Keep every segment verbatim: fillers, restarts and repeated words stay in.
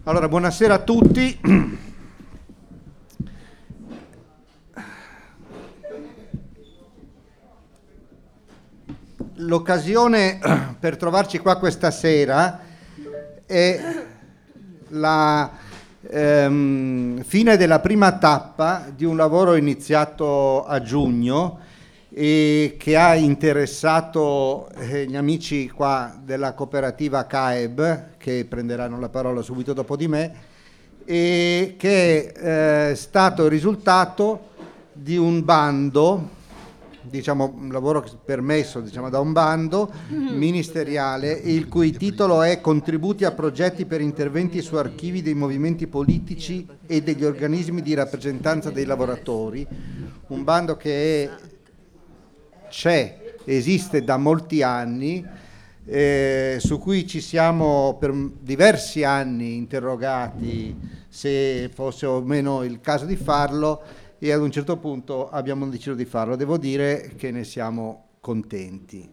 Allora, buonasera a tutti. L'occasione per trovarci qua questa sera è la ehm, fine della prima tappa di un lavoro iniziato a giugno e che ha interessato eh, gli amici qua della cooperativa C A E B, che prenderanno la parola subito dopo di me, e che è eh, stato il risultato di un bando, diciamo un lavoro permesso diciamo, da un bando ministeriale, il cui titolo è Contributi a progetti per interventi su archivi dei movimenti politici e degli organismi di rappresentanza dei lavoratori, un bando che è c'è, esiste da molti anni, eh, su cui ci siamo per diversi anni interrogati se fosse o meno il caso di farlo, e ad un certo punto abbiamo deciso di farlo. Devo dire che ne siamo contenti.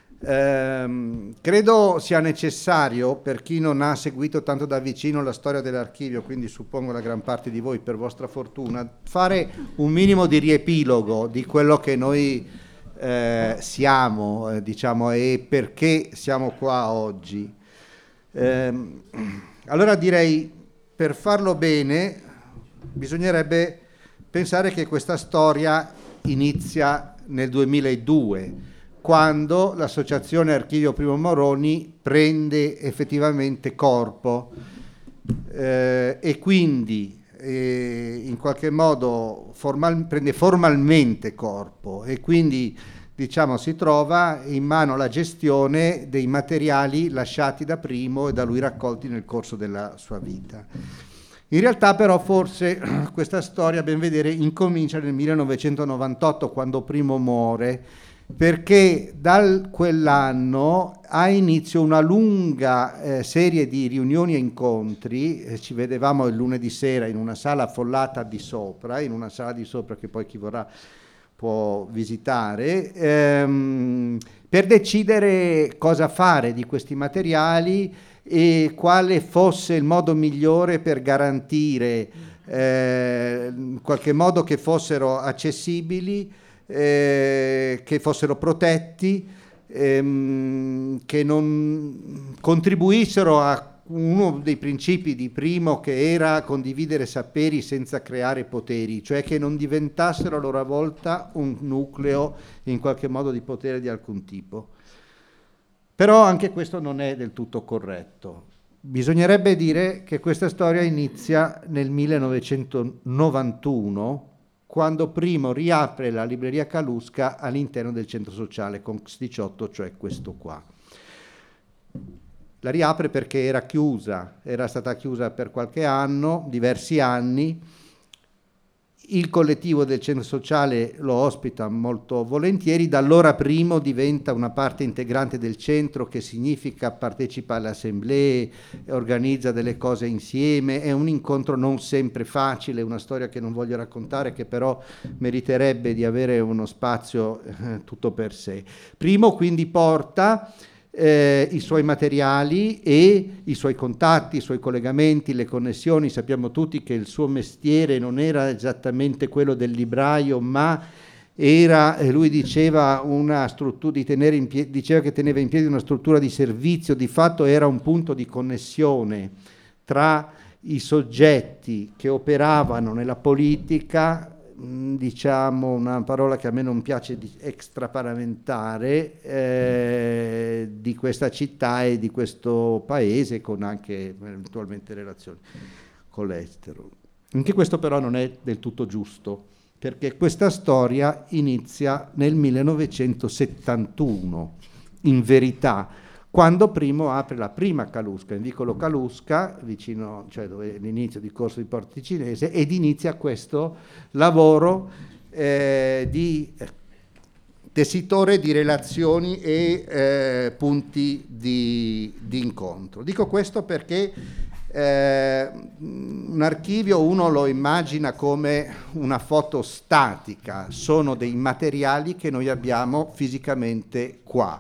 Eh, credo sia necessario, per chi non ha seguito tanto da vicino la storia dell'archivio, quindi suppongo la gran parte di voi per vostra fortuna, fare un minimo di riepilogo di quello che noi Eh, siamo, eh, diciamo, e perché siamo qua oggi. Eh, allora direi, per farlo bene, bisognerebbe pensare che questa storia inizia nel duemiladue, quando l'associazione Archivio Primo Moroni prende effettivamente corpo eh, e quindi E in qualche modo formal, prende formalmente corpo e quindi diciamo si trova in mano la gestione dei materiali lasciati da Primo e da lui raccolti nel corso della sua vita. In realtà però forse questa storia, a ben vedere, incomincia nel millenovecentonovantotto, quando Primo muore, perché da quell'anno ha inizio una lunga eh, serie di riunioni e incontri. Eh, ci vedevamo il lunedì sera in una sala affollata di sopra, in una sala di sopra che poi chi vorrà può visitare, ehm, per decidere cosa fare di questi materiali e quale fosse il modo migliore per garantire eh, in qualche modo che fossero accessibili, Eh, che fossero protetti, ehm, che non contribuissero a uno dei principi di Primo, che era condividere saperi senza creare poteri, cioè che non diventassero a loro volta un nucleo in qualche modo di potere di alcun tipo. Però anche questo non è del tutto corretto. Bisognerebbe dire che questa storia inizia nel millenovecentonovantuno, quando Primo riapre la libreria Calusca all'interno del centro sociale Conx diciotto, cioè questo qua. La riapre perché era chiusa, era stata chiusa per qualche anno, diversi anni. Il collettivo del centro sociale lo ospita molto volentieri, da allora Primo diventa una parte integrante del centro, che significa partecipa alle assemblee, organizza delle cose insieme, è un incontro non sempre facile, una storia che non voglio raccontare, che però meriterebbe di avere uno spazio eh, tutto per sé. Primo quindi porta Eh, i suoi materiali e i suoi contatti, i suoi collegamenti, le connessioni. Sappiamo tutti che il suo mestiere non era esattamente quello del libraio, ma era, eh, lui diceva, una struttura di tenere in piedi, diceva che teneva in piedi una struttura di servizio, di fatto era un punto di connessione tra i soggetti che operavano nella politica, diciamo una parola che a me non piace, di extraparlamentare, eh, di questa città e di questo paese, con anche eventualmente relazioni con l'estero. Anche questo però non è del tutto giusto, perché questa storia inizia nel millenovecentosettantuno, in verità, quando Primo apre la prima Calusca, in vicolo Calusca, vicino, cioè dove è l'inizio di Corso di Porta Ticinese, ed inizia questo lavoro eh, di tessitore di relazioni e eh, punti di, di incontro. Dico questo perché eh, un archivio uno lo immagina come una foto statica, sono dei materiali che noi abbiamo fisicamente qua.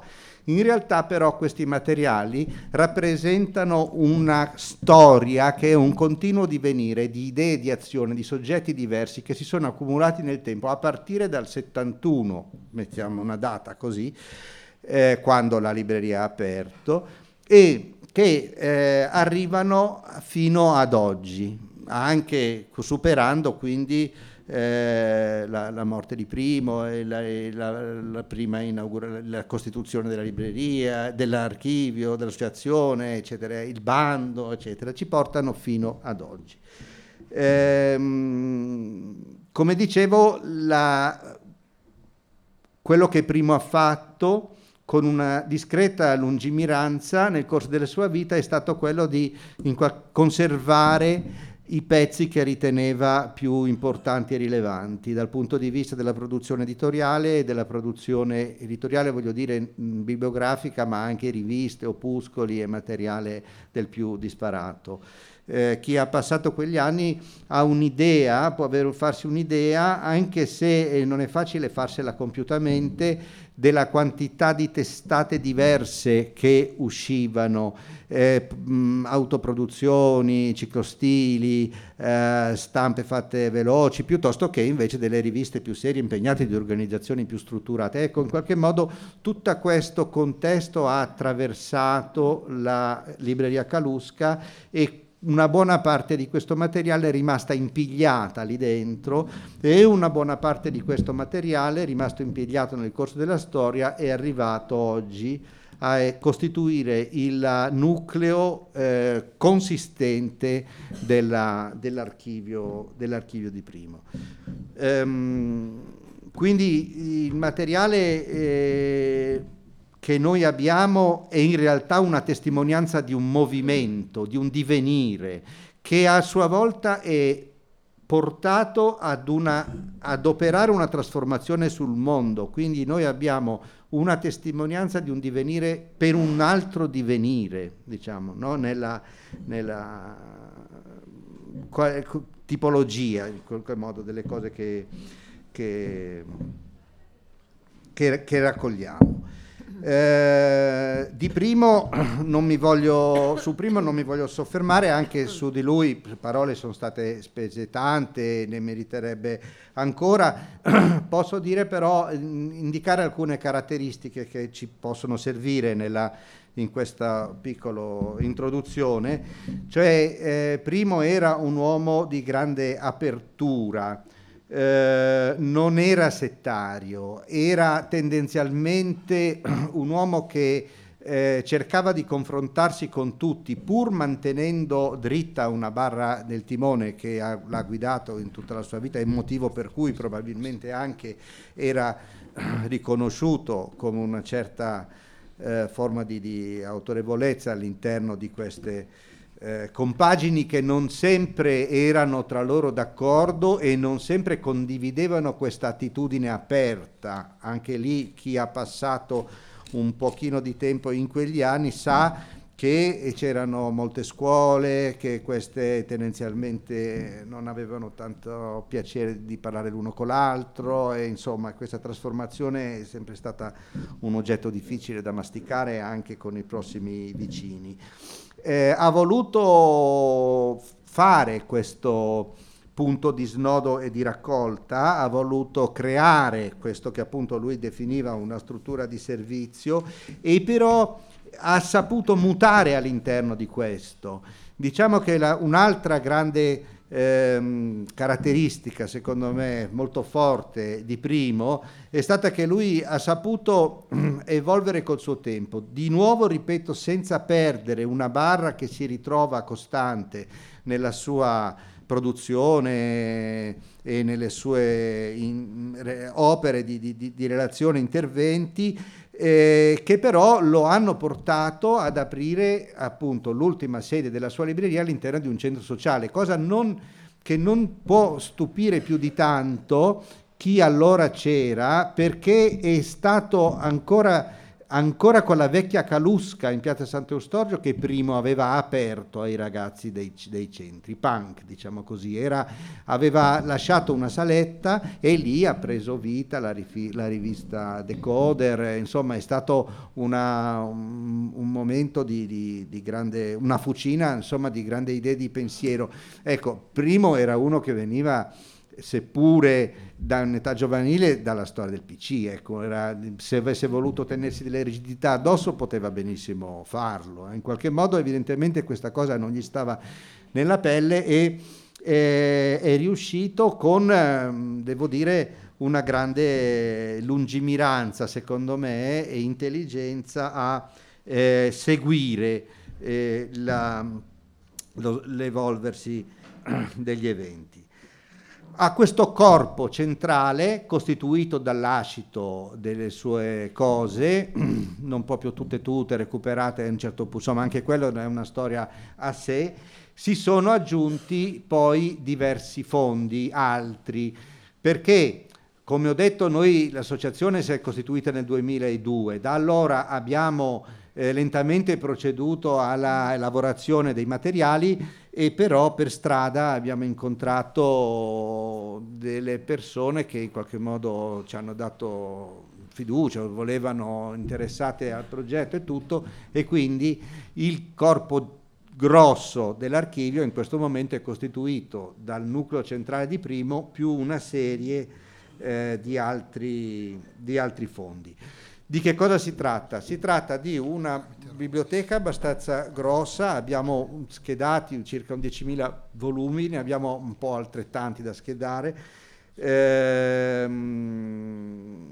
In realtà però questi materiali rappresentano una storia che è un continuo divenire di idee, di azione, di soggetti diversi che si sono accumulati nel tempo, a partire dal settantuno, mettiamo una data così, eh, quando la libreria ha aperto, e che eh, arrivano fino ad oggi, anche superando quindi eh, la, la morte di Primo e la, e la, la prima inaugura, la costituzione della libreria, dell'archivio, dell'associazione, eccetera, il bando, eccetera, ci portano fino ad oggi. Ehm, come dicevo, la, quello che Primo ha fatto con una discreta lungimiranza nel corso della sua vita è stato quello di in qua- conservare i pezzi che riteneva più importanti e rilevanti dal punto di vista della produzione editoriale e della produzione editoriale, voglio dire mh, bibliografica, ma anche riviste, opuscoli e materiale del più disparato. Eh, chi ha passato quegli anni ha un'idea, può avere, farsi un'idea, anche se eh, non è facile farsela compiutamente, della quantità di testate diverse che uscivano, eh, mh, autoproduzioni, ciclostili, eh, stampe fatte veloci, piuttosto che invece delle riviste più serie, impegnate di organizzazioni più strutturate. Ecco, in qualche modo tutto questo contesto ha attraversato la libreria Calusca e una buona parte di questo materiale è rimasta impigliata lì dentro e una buona parte di questo materiale, rimasto impigliato nel corso della storia, è arrivato oggi a costituire il nucleo eh, consistente della, dell'archivio, dell'archivio di Primo. Ehm, quindi il materiale eh, che noi abbiamo è in realtà una testimonianza di un movimento, di un divenire, che a sua volta è portato ad, una, ad operare una trasformazione sul mondo. Quindi noi abbiamo una testimonianza di un divenire per un altro divenire, diciamo, no? nella, nella tipologia, in qualche modo, delle cose che, che, che, che raccogliamo. Eh, di Primo non mi voglio su Primo non mi voglio soffermare, anche su di lui parole sono state spese tante, ne meriterebbe ancora. Posso dire però, indicare alcune caratteristiche che ci possono servire nella in questa piccola introduzione. Cioè, eh, Primo era un uomo di grande apertura. Eh, non era settario, era tendenzialmente un uomo che eh, cercava di confrontarsi con tutti, pur mantenendo dritta una barra del timone che ha, l'ha guidato in tutta la sua vita, è il motivo per cui probabilmente anche era riconosciuto come una certa eh, forma di, di autorevolezza all'interno di queste Eh, compagini che non sempre erano tra loro d'accordo e non sempre condividevano questa attitudine aperta. Anche lì chi ha passato un pochino di tempo in quegli anni sa che c'erano molte scuole, che queste tendenzialmente non avevano tanto piacere di parlare l'uno con l'altro, e insomma questa trasformazione è sempre stata un oggetto difficile da masticare anche con i prossimi vicini. Eh, ha voluto fare questo punto di snodo e di raccolta, ha voluto creare questo che appunto lui definiva una struttura di servizio, e però ha saputo mutare all'interno di questo. Diciamo che la, un'altra grande ehm, caratteristica, secondo me molto forte, di Primo è stata che lui ha saputo evolvere col suo tempo, di nuovo, ripeto, senza perdere una barra che si ritrova costante nella sua produzione e nelle sue in, re, opere di, di, di relazione, interventi, eh, che però lo hanno portato ad aprire appunto l'ultima sede della sua libreria all'interno di un centro sociale, cosa non, che non può stupire più di tanto chi allora c'era, perché è stato ancora ancora con la vecchia Calusca in piazza Sant'Eustorgio, che primo aveva aperto ai ragazzi dei, dei centri, punk diciamo così, era, aveva lasciato una saletta e lì ha preso vita la, rifi, la rivista Decoder, insomma è stato una, un, un momento di, di, di grande, una fucina insomma di grande idee di pensiero. Ecco, primo era uno che veniva, seppure da un'età giovanile, dalla storia del P C, ecco, era, se avesse voluto tenersi delle rigidità addosso poteva benissimo farlo, in qualche modo evidentemente questa cosa non gli stava nella pelle e eh, è riuscito con, eh, devo dire, una grande lungimiranza secondo me e intelligenza a eh, seguire eh, la, lo, l'evolversi degli eventi. Ha questo corpo centrale costituito dall'ascito delle sue cose, non proprio tutte tutte recuperate a un certo punto, insomma anche quello è una storia a sé. Si sono aggiunti poi diversi fondi, altri, perché come ho detto noi l'associazione si è costituita nel duemiladue, da allora abbiamo eh, lentamente proceduto alla elaborazione dei materiali e però per strada abbiamo incontrato delle persone che in qualche modo ci hanno dato fiducia, volevano, interessate al progetto e tutto, e quindi il corpo grosso dell'archivio in questo momento è costituito dal nucleo centrale di Primo più una serie eh, di altri, di altri fondi. Di che cosa si tratta? Si tratta di una biblioteca abbastanza grossa, abbiamo schedati circa undicimila volumi, ne abbiamo un po' altrettanti da schedare, ehm,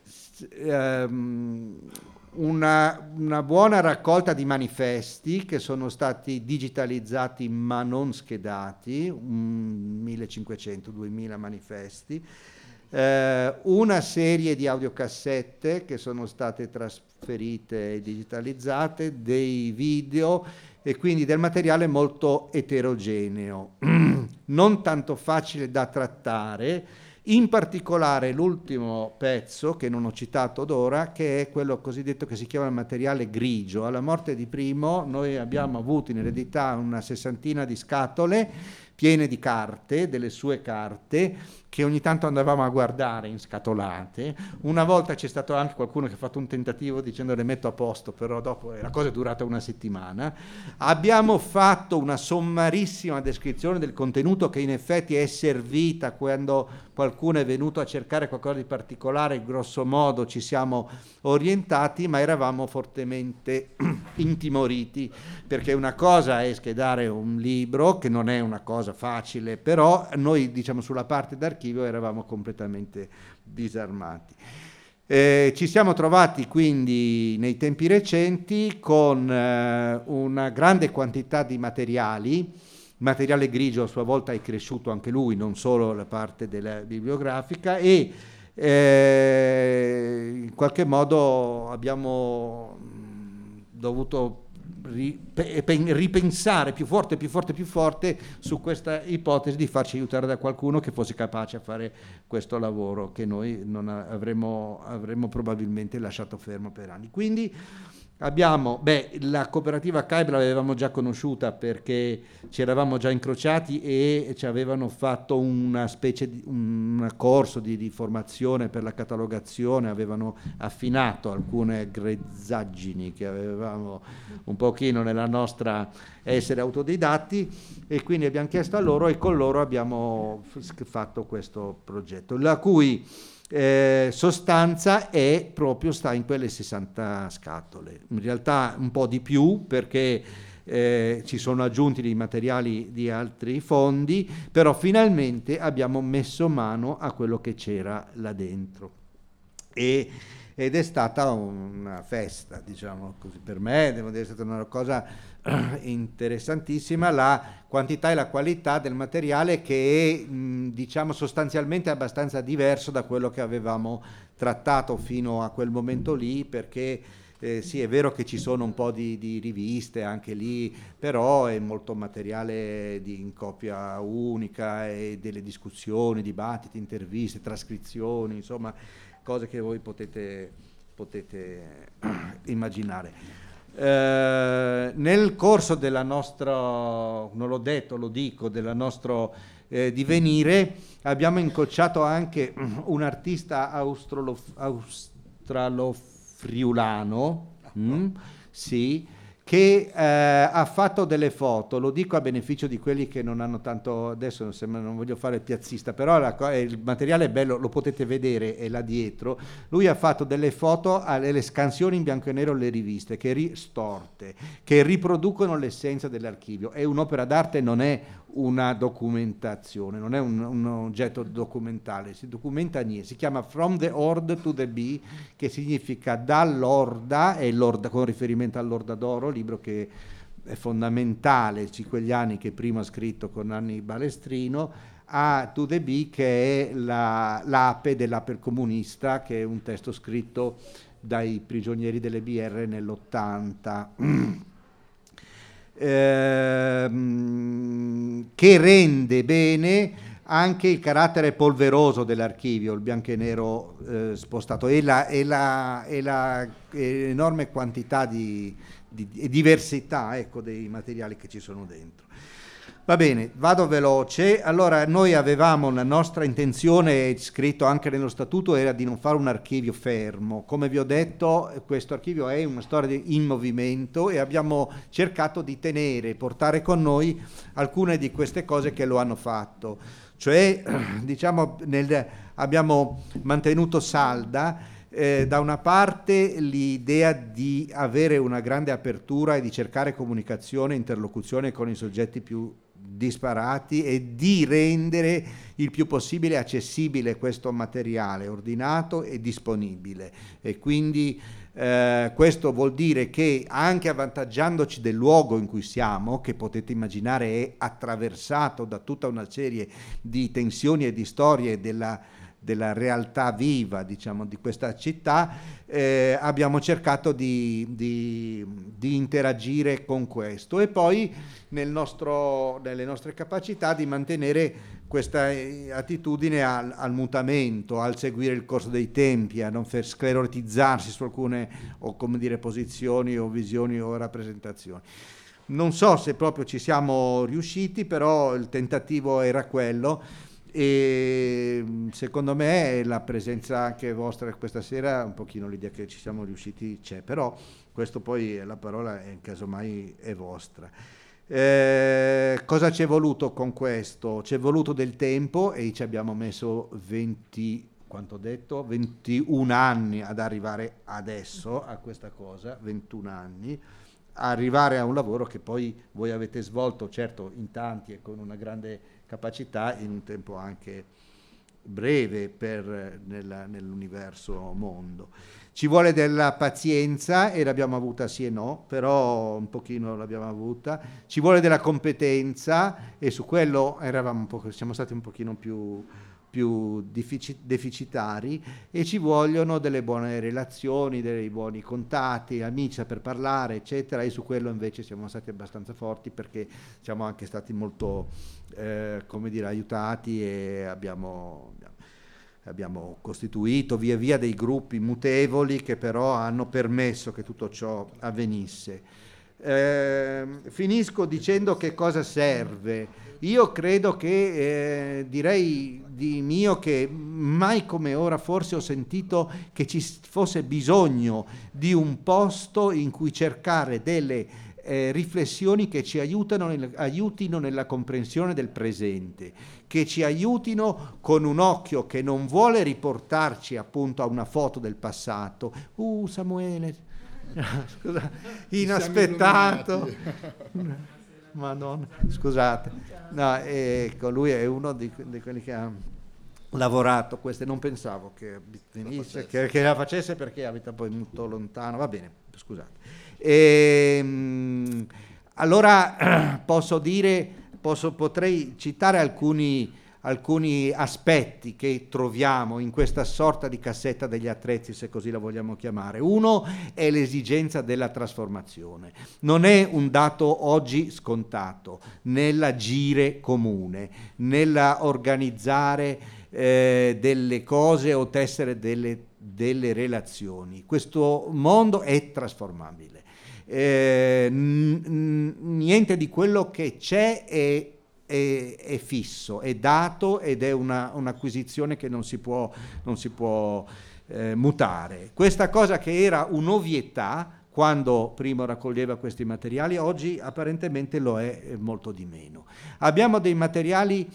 ehm, una, una buona raccolta di manifesti che sono stati digitalizzati ma non schedati, millecinquecento duemila manifesti, eh, una serie di audiocassette che sono state trasferite e digitalizzate, dei video e quindi del materiale molto eterogeneo, non tanto facile da trattare. In particolare l'ultimo pezzo, che non ho citato ad ora, che è quello cosiddetto che si chiama il materiale grigio. Alla morte di Primo noi abbiamo avuto in eredità una sessantina di scatole piene di carte, delle sue carte, che ogni tanto andavamo a guardare inscatolate. Una volta c'è stato anche qualcuno che ha fatto un tentativo dicendo le metto a posto, però dopo la cosa è durata una settimana. Abbiamo fatto una sommarissima descrizione del contenuto che in effetti è servita quando qualcuno è venuto a cercare qualcosa di particolare, grosso modo ci siamo orientati, ma eravamo fortemente intimoriti, perché una cosa è schedare un libro, che non è una cosa facile, però noi diciamo sulla parte d'archivio eravamo completamente disarmati. Eh, ci siamo trovati quindi nei tempi recenti con eh, una grande quantità di materiali. Il materiale grigio a sua volta è cresciuto anche lui, non solo la parte della bibliografica, e eh, in qualche modo abbiamo dovuto ripensare più forte, più forte, più forte su questa ipotesi di farci aiutare da qualcuno che fosse capace a fare questo lavoro che noi non avremmo, avremmo probabilmente lasciato fermo per anni. Quindi abbiamo, beh, la cooperativa C A I B l'avevamo già conosciuta perché ci eravamo già incrociati e ci avevano fatto una specie di un corso di, di formazione per la catalogazione, avevano affinato alcune grezzaggini che avevamo un pochino nella nostra essere autodidatti, e quindi abbiamo chiesto a loro e con loro abbiamo fatto questo progetto, la cui Eh, sostanza è proprio sta in quelle sessanta scatole, in realtà un po' di più perché eh, ci sono aggiunti dei materiali di altri fondi, però finalmente abbiamo messo mano a quello che c'era là dentro e, ed è stata una festa, diciamo così, per me devo dire, è stata una cosa interessantissima, la quantità e la qualità del materiale che è mh, diciamo sostanzialmente abbastanza diverso da quello che avevamo trattato fino a quel momento lì, perché eh, sì, è vero che ci sono un po' di, di riviste anche lì, però è molto materiale di, in copia unica, e delle discussioni, dibattiti, interviste, trascrizioni, insomma cose che voi potete potete immaginare. Eh, nel corso della nostra, non l'ho detto, lo dico, del nostro eh, divenire, abbiamo incrociato anche un artista australof- australofriulano, mm, sì, che eh, ha fatto delle foto, lo dico a beneficio di quelli che non hanno tanto, adesso non, sembra, non voglio fare il piazzista, però la, il materiale è bello, lo potete vedere, è là dietro. Lui ha fatto delle foto alle scansioni in bianco e nero alle riviste, che ri, storte, che riproducono l'essenza dell'archivio. È un'opera d'arte, non è una documentazione, non è un, un oggetto documentale, si documenta niente, si chiama From the Horde to the Bee, che significa dall'orda, e l'orda con riferimento all'Orda d'Oro, libro che è fondamentale, Ciquegliani che prima ha scritto con Anni Balestrino, a To the Bee, che è la, l'ape dell'ape comunista, che è un testo scritto dai prigionieri delle B R nell'ottanta. Ehm, che rende bene anche il carattere polveroso dell'archivio, il bianco e nero eh, spostato, e la, e la, e la e enorme quantità di, di, di diversità, ecco, dei materiali che ci sono dentro. Va bene, vado veloce. Allora, noi avevamo la nostra intenzione, scritto anche nello statuto, era di non fare un archivio fermo. Come vi ho detto, questo archivio è una storia in movimento e abbiamo cercato di tenere, portare con noi alcune di queste cose che lo hanno fatto. Cioè, diciamo, nel, abbiamo mantenuto salda eh, da una parte l'idea di avere una grande apertura e di cercare comunicazione e interlocuzione con i soggetti più disparati e di rendere il più possibile accessibile questo materiale ordinato e disponibile, e quindi eh, questo vuol dire che anche avvantaggiandoci del luogo in cui siamo, che potete immaginare è attraversato da tutta una serie di tensioni e di storie della della realtà viva, diciamo, di questa città, eh, abbiamo cercato di, di, di interagire con questo, e poi nel nostro, nelle nostre capacità di mantenere questa attitudine al, al mutamento, al seguire il corso dei tempi, a non far sclerotizzarsi su alcune, o come dire, posizioni o visioni o rappresentazioni. Non so se proprio ci siamo riusciti, però il tentativo era quello. E secondo me la presenza anche vostra questa sera, un pochino l'idea che ci siamo riusciti c'è, però questo poi la parola è, casomai è vostra. Eh, cosa ci è voluto con questo? Ci è voluto del tempo e ci abbiamo messo venti, quanto ho detto, ventuno anni ad arrivare adesso a questa cosa, ventuno anni, arrivare a un lavoro che poi voi avete svolto, certo in tanti e con una grande capacità, in un tempo anche breve per nella, nell'universo mondo. Ci vuole della pazienza, e l'abbiamo avuta sì e no, però un pochino l'abbiamo avuta. Ci vuole della competenza, e su quello eravamo un po', siamo stati un pochino più più deficitari, e ci vogliono delle buone relazioni, dei buoni contatti, amici per parlare, eccetera, e su quello invece siamo stati abbastanza forti, perché siamo anche stati molto, eh, come dire, aiutati, e abbiamo, abbiamo costituito via via dei gruppi mutevoli che però hanno permesso che tutto ciò avvenisse. Eh, finisco dicendo che cosa serve. Io credo che, eh, direi di mio, che mai come ora forse ho sentito che ci fosse bisogno di un posto in cui cercare delle eh, riflessioni che ci aiutano nel, aiutino nella comprensione del presente, che ci aiutino con un occhio che non vuole riportarci appunto a una foto del passato. Uh, Samuele, scusa, inaspettato. Madonna, scusate, no, ecco, lui è uno di, di quelli che ha lavorato queste, non pensavo che venisse, che, che la facesse, perché abita poi molto lontano, va bene, scusate. E, allora posso dire, posso, potrei citare alcuni alcuni aspetti che troviamo in questa sorta di cassetta degli attrezzi, se così la vogliamo chiamare. Uno è l'esigenza della trasformazione. Non è un dato oggi scontato nell'agire comune, nella organizzare eh, delle cose o tessere delle delle relazioni. Questo mondo è trasformabile. Eh, n- n- niente di quello che c'è è, è, è fisso, è dato ed è una, un'acquisizione che non si può, non si può eh, mutare. Questa cosa che era un'ovvietà quando prima raccoglieva questi materiali, oggi apparentemente lo è molto di meno. Abbiamo dei materiali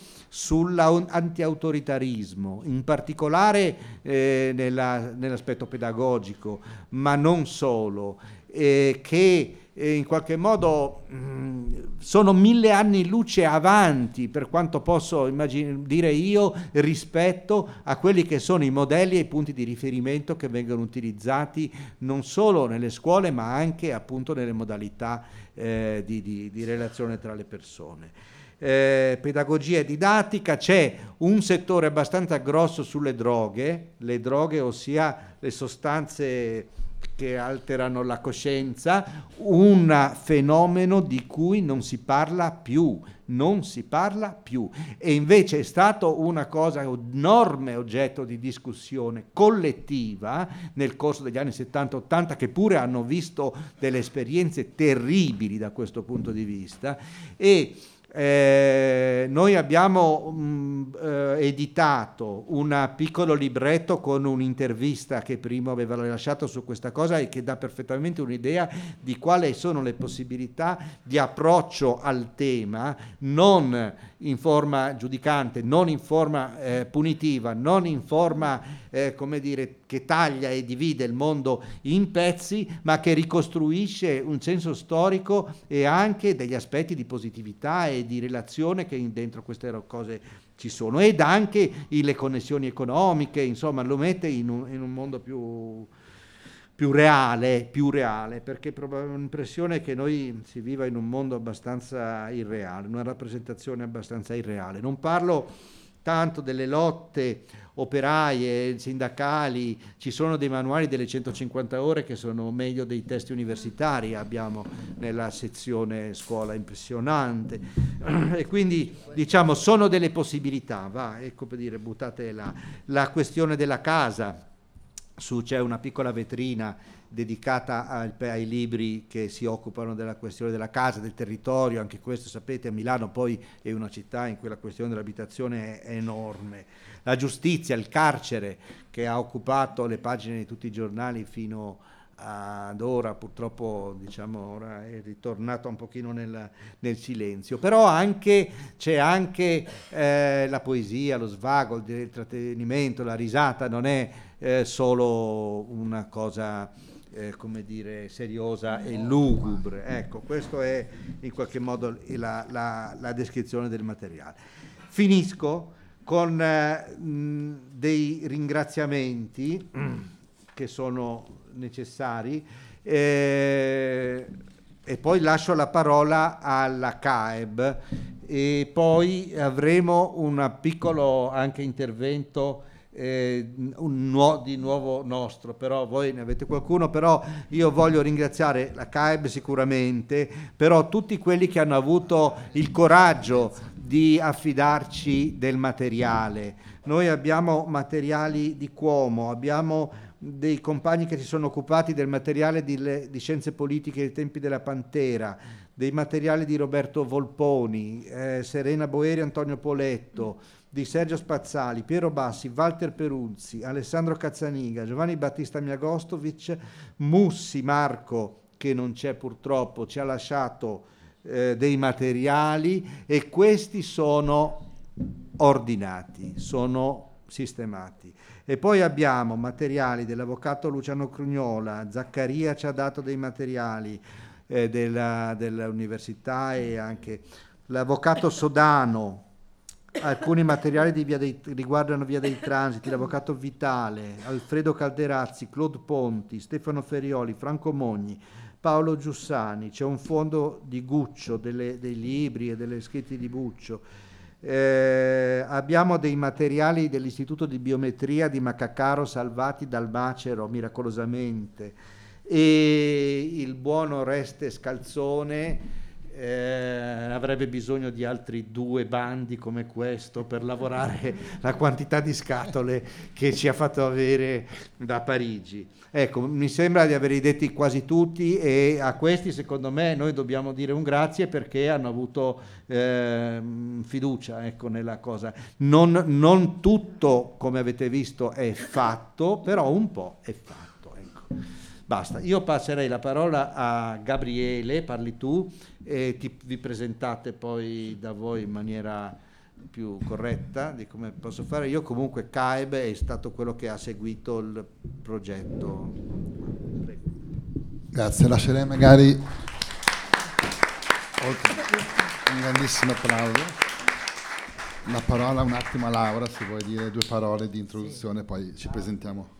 sull'antiautoritarismo, in particolare eh, nella, nell'aspetto pedagogico, ma non solo, eh, che eh, in qualche modo mh, sono mille anni luce avanti, per quanto posso immagin- dire io, rispetto a quelli che sono i modelli e i punti di riferimento che vengono utilizzati non solo nelle scuole, ma anche appunto nelle modalità eh, di, di, di relazione tra le persone. Eh, pedagogia e didattica, c'è un settore abbastanza grosso sulle droghe, le droghe ossia le sostanze che alterano la coscienza, un fenomeno di cui non si parla più, non si parla più, e invece è stato una cosa enorme oggetto di discussione collettiva nel corso degli anni settanta ottanta, che pure hanno visto delle esperienze terribili da questo punto di vista. E Eh, noi abbiamo mh, eh, editato un piccolo libretto con un'intervista che Primo aveva lasciato su questa cosa e che dà perfettamente un'idea di quali sono le possibilità di approccio al tema, non in forma giudicante, non in forma eh, punitiva, non in forma eh, come dire, che taglia e divide il mondo in pezzi, ma che ricostruisce un senso storico e anche degli aspetti di positività e di relazione che dentro queste cose ci sono, ed anche le connessioni economiche, insomma lo mette in un, in un mondo più, più reale, più reale, perché ho l'impressione che noi si viva in un mondo abbastanza irreale, una rappresentazione abbastanza irreale. Non parlo tanto delle lotte operaie, sindacali, ci sono dei manuali delle centocinquanta ore che sono meglio dei testi universitari, abbiamo nella sezione scuola, impressionante, e quindi diciamo sono delle possibilità, va, ecco, per dire, buttate là. La questione della casa, su c'è una piccola vetrina dedicata ai, ai libri che si occupano della questione della casa, del territorio, anche questo sapete a Milano poi è una città in cui la questione dell'abitazione è enorme. La giustizia, il carcere, che ha occupato le pagine di tutti i giornali fino ad ora, purtroppo diciamo ora è ritornato un pochino nel, nel silenzio, però anche c'è anche eh, la poesia, lo svago, il intrattenimento, la risata, non è eh, solo una cosa eh, come dire seriosa e lugubre. Ecco, questo è in qualche modo la, la, la descrizione del materiale. Finisco con eh, mh, dei ringraziamenti che sono necessari eh, e poi lascio la parola alla C A E B e poi avremo un piccolo anche intervento eh, un nuo- di nuovo nostro, però voi ne avete qualcuno, però io voglio ringraziare la C A E B sicuramente, però tutti quelli che hanno avuto il coraggio di affidarci del materiale. Noi abbiamo materiali di Cuomo, abbiamo dei compagni che si sono occupati del materiale di, le, di scienze politiche ai tempi della Pantera, dei materiali di Roberto Volponi, eh, Serena Boeri, Antonio Poletto, di Sergio Spazzali, Piero Bassi, Walter Peruzzi, Alessandro Cazzaniga, Giovanni Battista Miagostovic, Mussi Marco, che non c'è purtroppo, ci ha lasciato eh, dei materiali, e questi sono ordinati, sono sistemati. E poi abbiamo materiali dell'avvocato Luciano Crugnola, Zaccaria ci ha dato dei materiali eh, della, dell'università, e anche l'avvocato Sodano, alcuni materiali di via dei, riguardano Via dei Transiti, l'avvocato Vitale, Alfredo Calderazzi, Claude Ponti, Stefano Ferioli, Franco Mogni, Paolo Giussani, c'è un fondo di Guccio, delle, dei libri e delle scritte di Guccio. Eh, abbiamo dei materiali dell'Istituto di Biometria di Macacaro salvati dal macero miracolosamente, e il buon Oreste Scalzone eh, avrebbe bisogno di altri due bandi come questo per lavorare la quantità di scatole che ci ha fatto avere da Parigi. Ecco, mi sembra di averli detti quasi tutti, e a questi secondo me noi dobbiamo dire un grazie perché hanno avuto eh, fiducia, ecco, nella cosa. Non, non tutto, come avete visto, è fatto, però un po' è fatto. Ecco. Basta, io passerei la parola a Gabriele, parli tu, e ti, vi presentate poi da voi in maniera più corretta di come posso fare. Io comunque CAEB è stato quello che ha seguito il progetto. Prego. Grazie, lascerei magari oltre un grandissimo applauso la parola un attimo a Laura, se vuoi dire due parole di introduzione, sì. Poi ci presentiamo.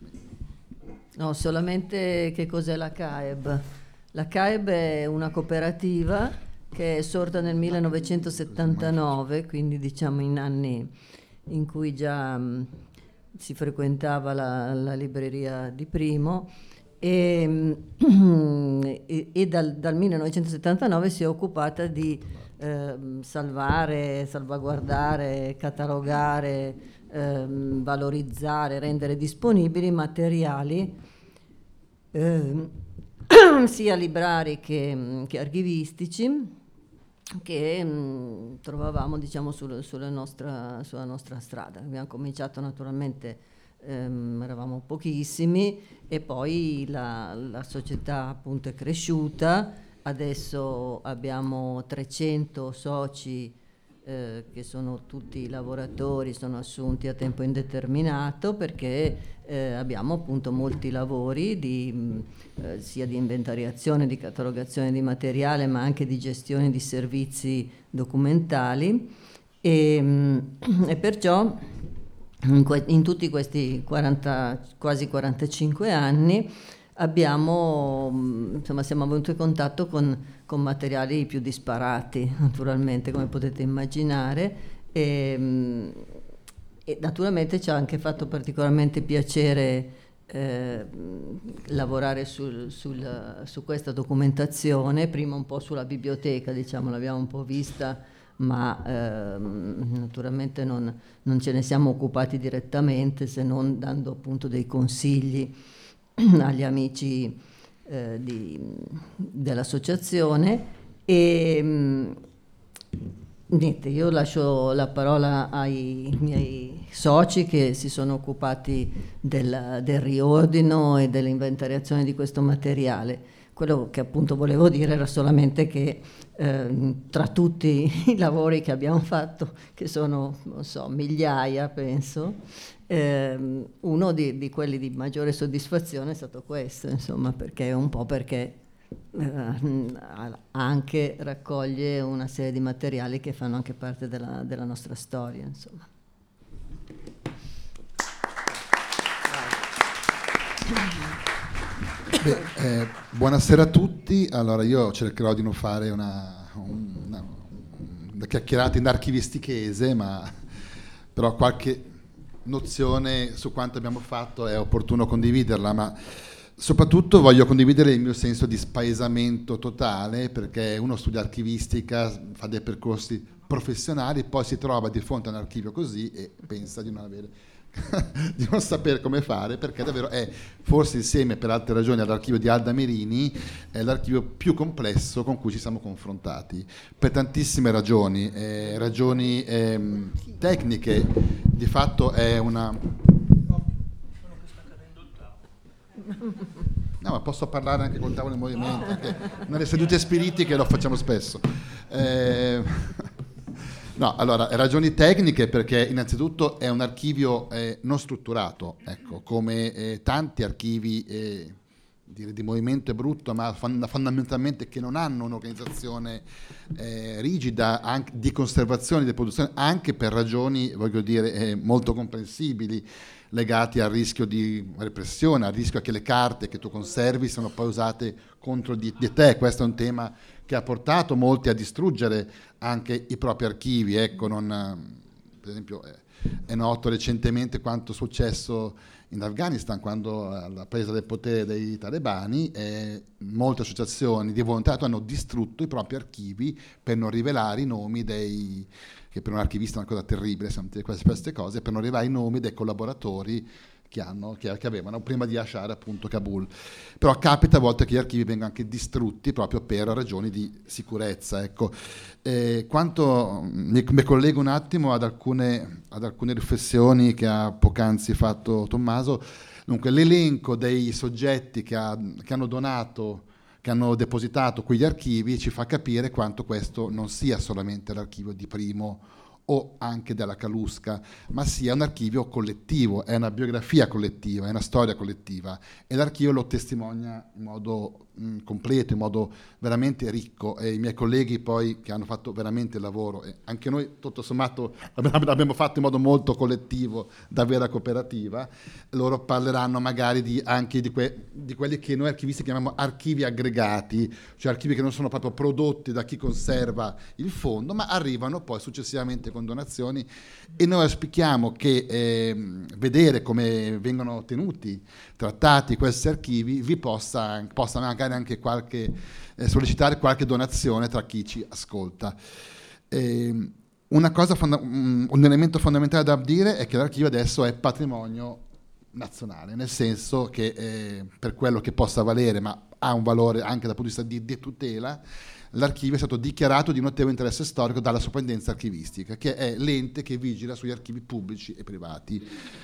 No, solamente che cos'è la CAEB. La CAEB è una cooperativa che è sorta nel millenovecentosettantanove, quindi diciamo in anni in cui già mh, si frequentava la, la libreria di Primo, e, e, e dal, dal millenovecentosettantanove si è occupata di eh, salvare, salvaguardare, catalogare, eh, valorizzare, rendere disponibili materiali eh, sia librari che, che archivistici, che mh, trovavamo diciamo sul, sulla, nostra, sulla nostra strada. Abbiamo cominciato naturalmente, ehm, eravamo pochissimi, e poi la, la società appunto è cresciuta. Adesso abbiamo trecento soci eh, che sono tutti lavoratori, sono assunti a tempo indeterminato, perché eh, abbiamo appunto molti lavori di, mh, eh, sia di inventariazione, di catalogazione di materiale, ma anche di gestione di servizi documentali, e, mh, e perciò in, que- in tutti questi quaranta, quasi quarantacinque anni abbiamo, insomma, siamo venuti in contatto con, con materiali più disparati, naturalmente, come potete immaginare, e, e naturalmente ci ha anche fatto particolarmente piacere eh, lavorare sul, sul, su questa documentazione, prima un po' sulla biblioteca, diciamo, l'abbiamo un po' vista, ma ehm, naturalmente non, non ce ne siamo occupati direttamente, se non dando appunto dei consigli agli amici eh, di, dell'associazione. E mh, niente, io lascio la parola ai miei soci che si sono occupati del, del riordino e dell'inventariazione di questo materiale. Quello che appunto volevo dire era solamente che eh, tra tutti i lavori che abbiamo fatto, che sono, non so, migliaia penso, eh, uno di, di quelli di maggiore soddisfazione è stato questo, insomma, perché un po' perché eh, anche raccoglie una serie di materiali che fanno anche parte della, della nostra storia, insomma. Beh, eh, buonasera a tutti. Allora, io cercherò di non fare una, una, una chiacchierata in archivistichese, ma però qualche nozione su quanto abbiamo fatto è opportuno condividerla, ma soprattutto voglio condividere il mio senso di spaesamento totale, perché uno studia archivistica, fa dei percorsi professionali, poi si trova di fronte a un archivio così e pensa di non avere di non sapere come fare, perché davvero è, forse insieme per altre ragioni all'archivio di Alda Merini, è l'archivio più complesso con cui ci siamo confrontati per tantissime ragioni, eh, ragioni ehm, tecniche. Di fatto è una no, ma posso parlare anche col tavolo in movimento, anche nelle sedute spiritiche lo facciamo spesso. eh, No, allora, ragioni tecniche, perché innanzitutto è un archivio eh, non strutturato, ecco, come eh, tanti archivi eh, di, di movimento è brutto, ma fond- fondamentalmente che non hanno un'organizzazione eh, rigida anche di conservazione, di produzione, anche per ragioni, voglio dire, eh, molto comprensibili, legati al rischio di repressione, al rischio che le carte che tu conservi siano poi usate contro di, di te. Questo è un tema che ha portato molti a distruggere anche i propri archivi, ecco, non, per esempio è, è noto recentemente quanto è successo in Afghanistan quando la presa del potere dei talebani, eh, molte associazioni di volontariato hanno distrutto i propri archivi per non rivelare i nomi dei, che per un archivista è una cosa terribile sentire queste cose, per non rivelare i nomi dei collaboratori che, hanno, che, che avevano prima di lasciare appunto Kabul. Però capita a volte che gli archivi vengano anche distrutti proprio per ragioni di sicurezza. Ecco. Eh, quanto mi, mi collego un attimo ad alcune, ad alcune riflessioni che ha poc'anzi fatto Tommaso. Dunque, l'elenco dei soggetti che, ha, che hanno donato, che hanno depositato quegli archivi ci fa capire quanto questo non sia solamente l'archivio di Primo o anche della Kaluska, ma sia un archivio collettivo, è una biografia collettiva, è una storia collettiva, e l'archivio lo testimonia in modo mh, completo, in modo veramente ricco, e i miei colleghi poi che hanno fatto veramente il lavoro, e anche noi tutto sommato l'abbiamo fatto in modo molto collettivo, da vera cooperativa, loro parleranno magari di, anche di, que, di quelli che noi archivisti chiamiamo archivi aggregati, cioè archivi che non sono proprio prodotti da chi conserva il fondo, ma arrivano poi successivamente con donazioni, e noi auspichiamo che eh, vedere come vengono tenuti, trattati questi archivi vi possa, possa magari anche qualche, eh, sollecitare qualche donazione tra chi ci ascolta. Eh, una cosa fonda- un, un elemento fondamentale da dire è che l'archivio adesso è patrimonio nazionale, nel senso che eh, per quello che possa valere, ma ha un valore anche dal punto di vista di, di tutela, l'archivio è stato dichiarato di notevole interesse storico dalla Soprintendenza Archivistica, che è l'ente che vigila sugli archivi pubblici e privati.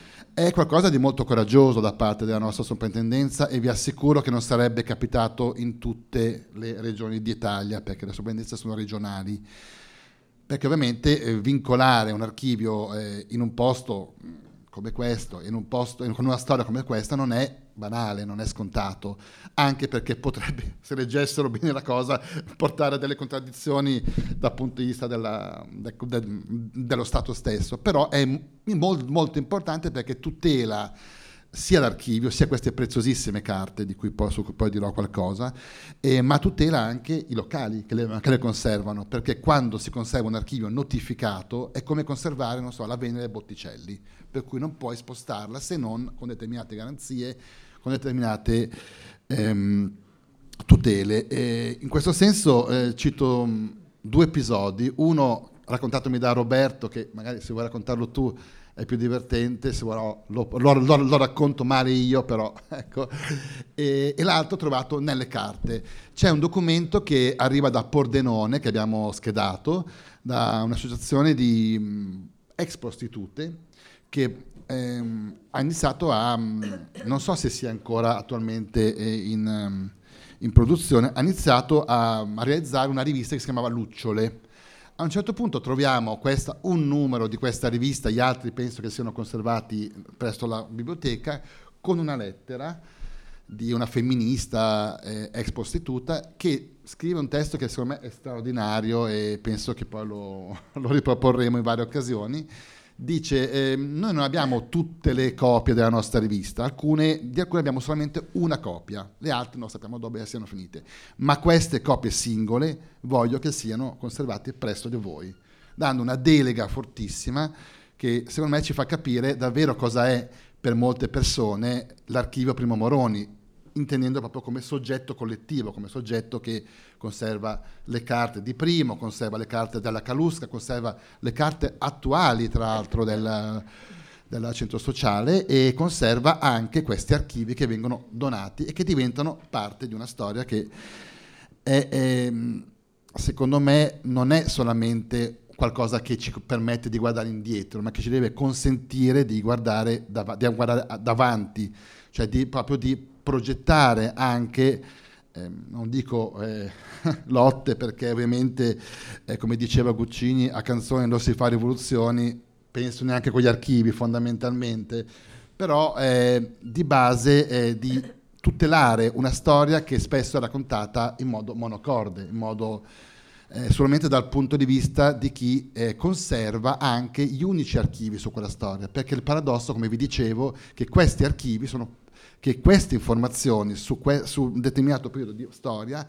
È qualcosa di molto coraggioso da parte della nostra Soprintendenza, e vi assicuro che non sarebbe capitato in tutte le regioni d'Italia, perché le soprintendenze sono regionali. Perché ovviamente eh, vincolare un archivio eh, in un posto come questo, in un posto, con una storia come questa, non è banale, non è scontato, anche perché potrebbe, se leggessero bene la cosa, portare a delle contraddizioni dal punto di vista della, de, de, dello Stato stesso, però è molto, molto importante perché tutela sia l'archivio, sia queste preziosissime carte di cui poi, su cui poi dirò qualcosa, eh, ma tutela anche i locali che le, che le conservano, perché quando si conserva un archivio notificato è come conservare, non so, la Venere Botticelli, per cui non puoi spostarla se non con determinate garanzie, con determinate ehm, tutele. E in questo senso eh, cito due episodi, uno raccontatomi da Roberto, che magari se vuoi raccontarlo tu è più divertente, se vuoi, lo, lo, lo, lo racconto male io, però ecco. E, e l'altro trovato nelle carte. C'è un documento che arriva da Pordenone, che abbiamo schedato, da un'associazione di mh, ex prostitute, che ehm, ha iniziato a, mh, non so se sia ancora attualmente eh, in, um, in produzione, ha iniziato a, a realizzare una rivista che si chiamava Lucciole. A un certo punto troviamo questa, un numero di questa rivista, gli altri penso che siano conservati presso la biblioteca, con una lettera di una femminista eh, ex prostituta che scrive un testo che secondo me è straordinario, e penso che poi lo, lo riproporremo in varie occasioni. Dice, eh, noi non abbiamo tutte le copie della nostra rivista, alcune, di alcune abbiamo solamente una copia, le altre non sappiamo dove siano finite, ma queste copie singole voglio che siano conservate presso di voi, dando una delega fortissima che secondo me ci fa capire davvero cosa è per molte persone l'archivio Primo Moroni, intendendo proprio come soggetto collettivo, come soggetto che conserva le carte di Primo, conserva le carte della Kaluska, conserva le carte attuali, tra l'altro, del, del centro sociale, e conserva anche questi archivi che vengono donati e che diventano parte di una storia che è, è, secondo me non è solamente qualcosa che ci permette di guardare indietro, ma che ci deve consentire di guardare, dav- di guardare davanti, cioè di, proprio di progettare anche, eh, non dico eh, lotte, perché ovviamente, eh, come diceva Guccini, a canzone non si fa rivoluzioni, penso neanche con gli archivi fondamentalmente, però eh, di base eh, di tutelare una storia che spesso è raccontata in modo monocorde, in modo eh, solamente dal punto di vista di chi eh, conserva anche gli unici archivi su quella storia, perché il paradosso, come vi dicevo, che questi archivi sono che queste informazioni su, que- su un determinato periodo di storia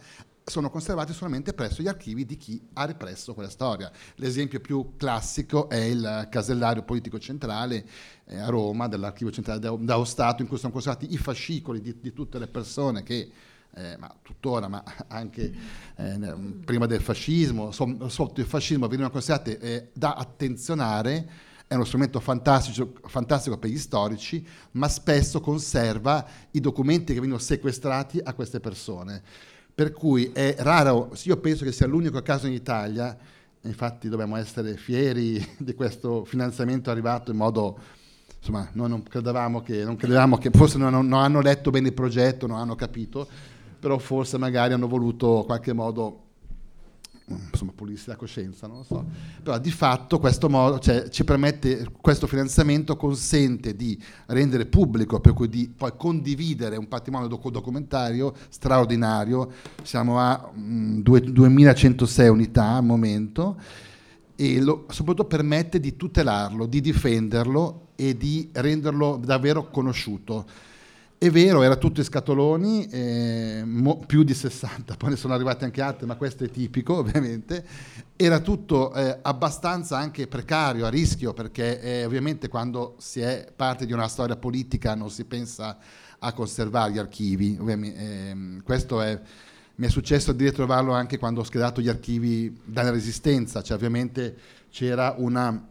sono conservati solamente presso gli archivi di chi ha represso quella storia. L'esempio più classico è il casellario politico centrale eh, a Roma, dell'archivio centrale dello Stato, in cui sono conservati i fascicoli di, di tutte le persone che, eh, ma tuttora, ma anche eh, prima del fascismo, so, sotto il fascismo, venivano considerate eh, da attenzionare. È uno strumento fantastico, fantastico per gli storici, ma spesso conserva i documenti che vengono sequestrati a queste persone. Per cui è raro, io penso che sia l'unico caso in Italia, infatti dobbiamo essere fieri di questo finanziamento arrivato in modo, insomma, noi non credevamo che, non credevamo che forse non, non hanno letto bene il progetto, non hanno capito, però forse magari hanno voluto in qualche modo, insomma, pulirsi la coscienza, non lo so. Però di fatto questo modo, cioè, ci permette, questo finanziamento consente di rendere pubblico, per cui di poi condividere un patrimonio doc- documentario straordinario. Siamo a mh, duemilacentosei unità al momento, e lo, soprattutto permette di tutelarlo, di difenderlo e di renderlo davvero conosciuto. È vero, era tutto in scatoloni, eh, mo, più di sessanta, poi ne sono arrivati anche altri, ma questo è tipico ovviamente. Era tutto eh, abbastanza anche precario, a rischio, perché eh, ovviamente quando si è parte di una storia politica non si pensa a conservare gli archivi. Eh, questo è, mi è successo di ritrovarlo anche quando ho schedato gli archivi dalla Resistenza, cioè ovviamente c'era una,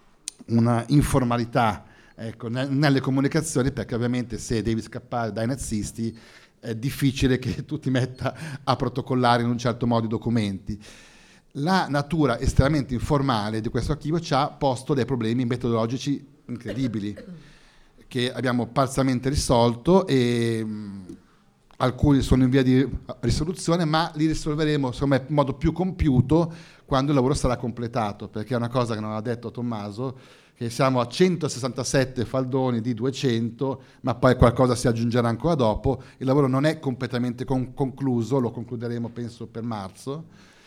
una informalità, ecco, nelle comunicazioni, perché ovviamente se devi scappare dai nazisti è difficile che tu ti metta a protocollare in un certo modo i documenti. La natura estremamente informale di questo archivio ci ha posto dei problemi metodologici incredibili che abbiamo parzialmente risolto, e mh, alcuni sono in via di risoluzione, ma li risolveremo insomma, in modo più compiuto quando il lavoro sarà completato, perché è una cosa che non ha detto Tommaso, che siamo a centosessantasette faldoni di duecento, ma poi qualcosa si aggiungerà ancora dopo. Il lavoro non è completamente con- concluso, lo concluderemo penso per marzo,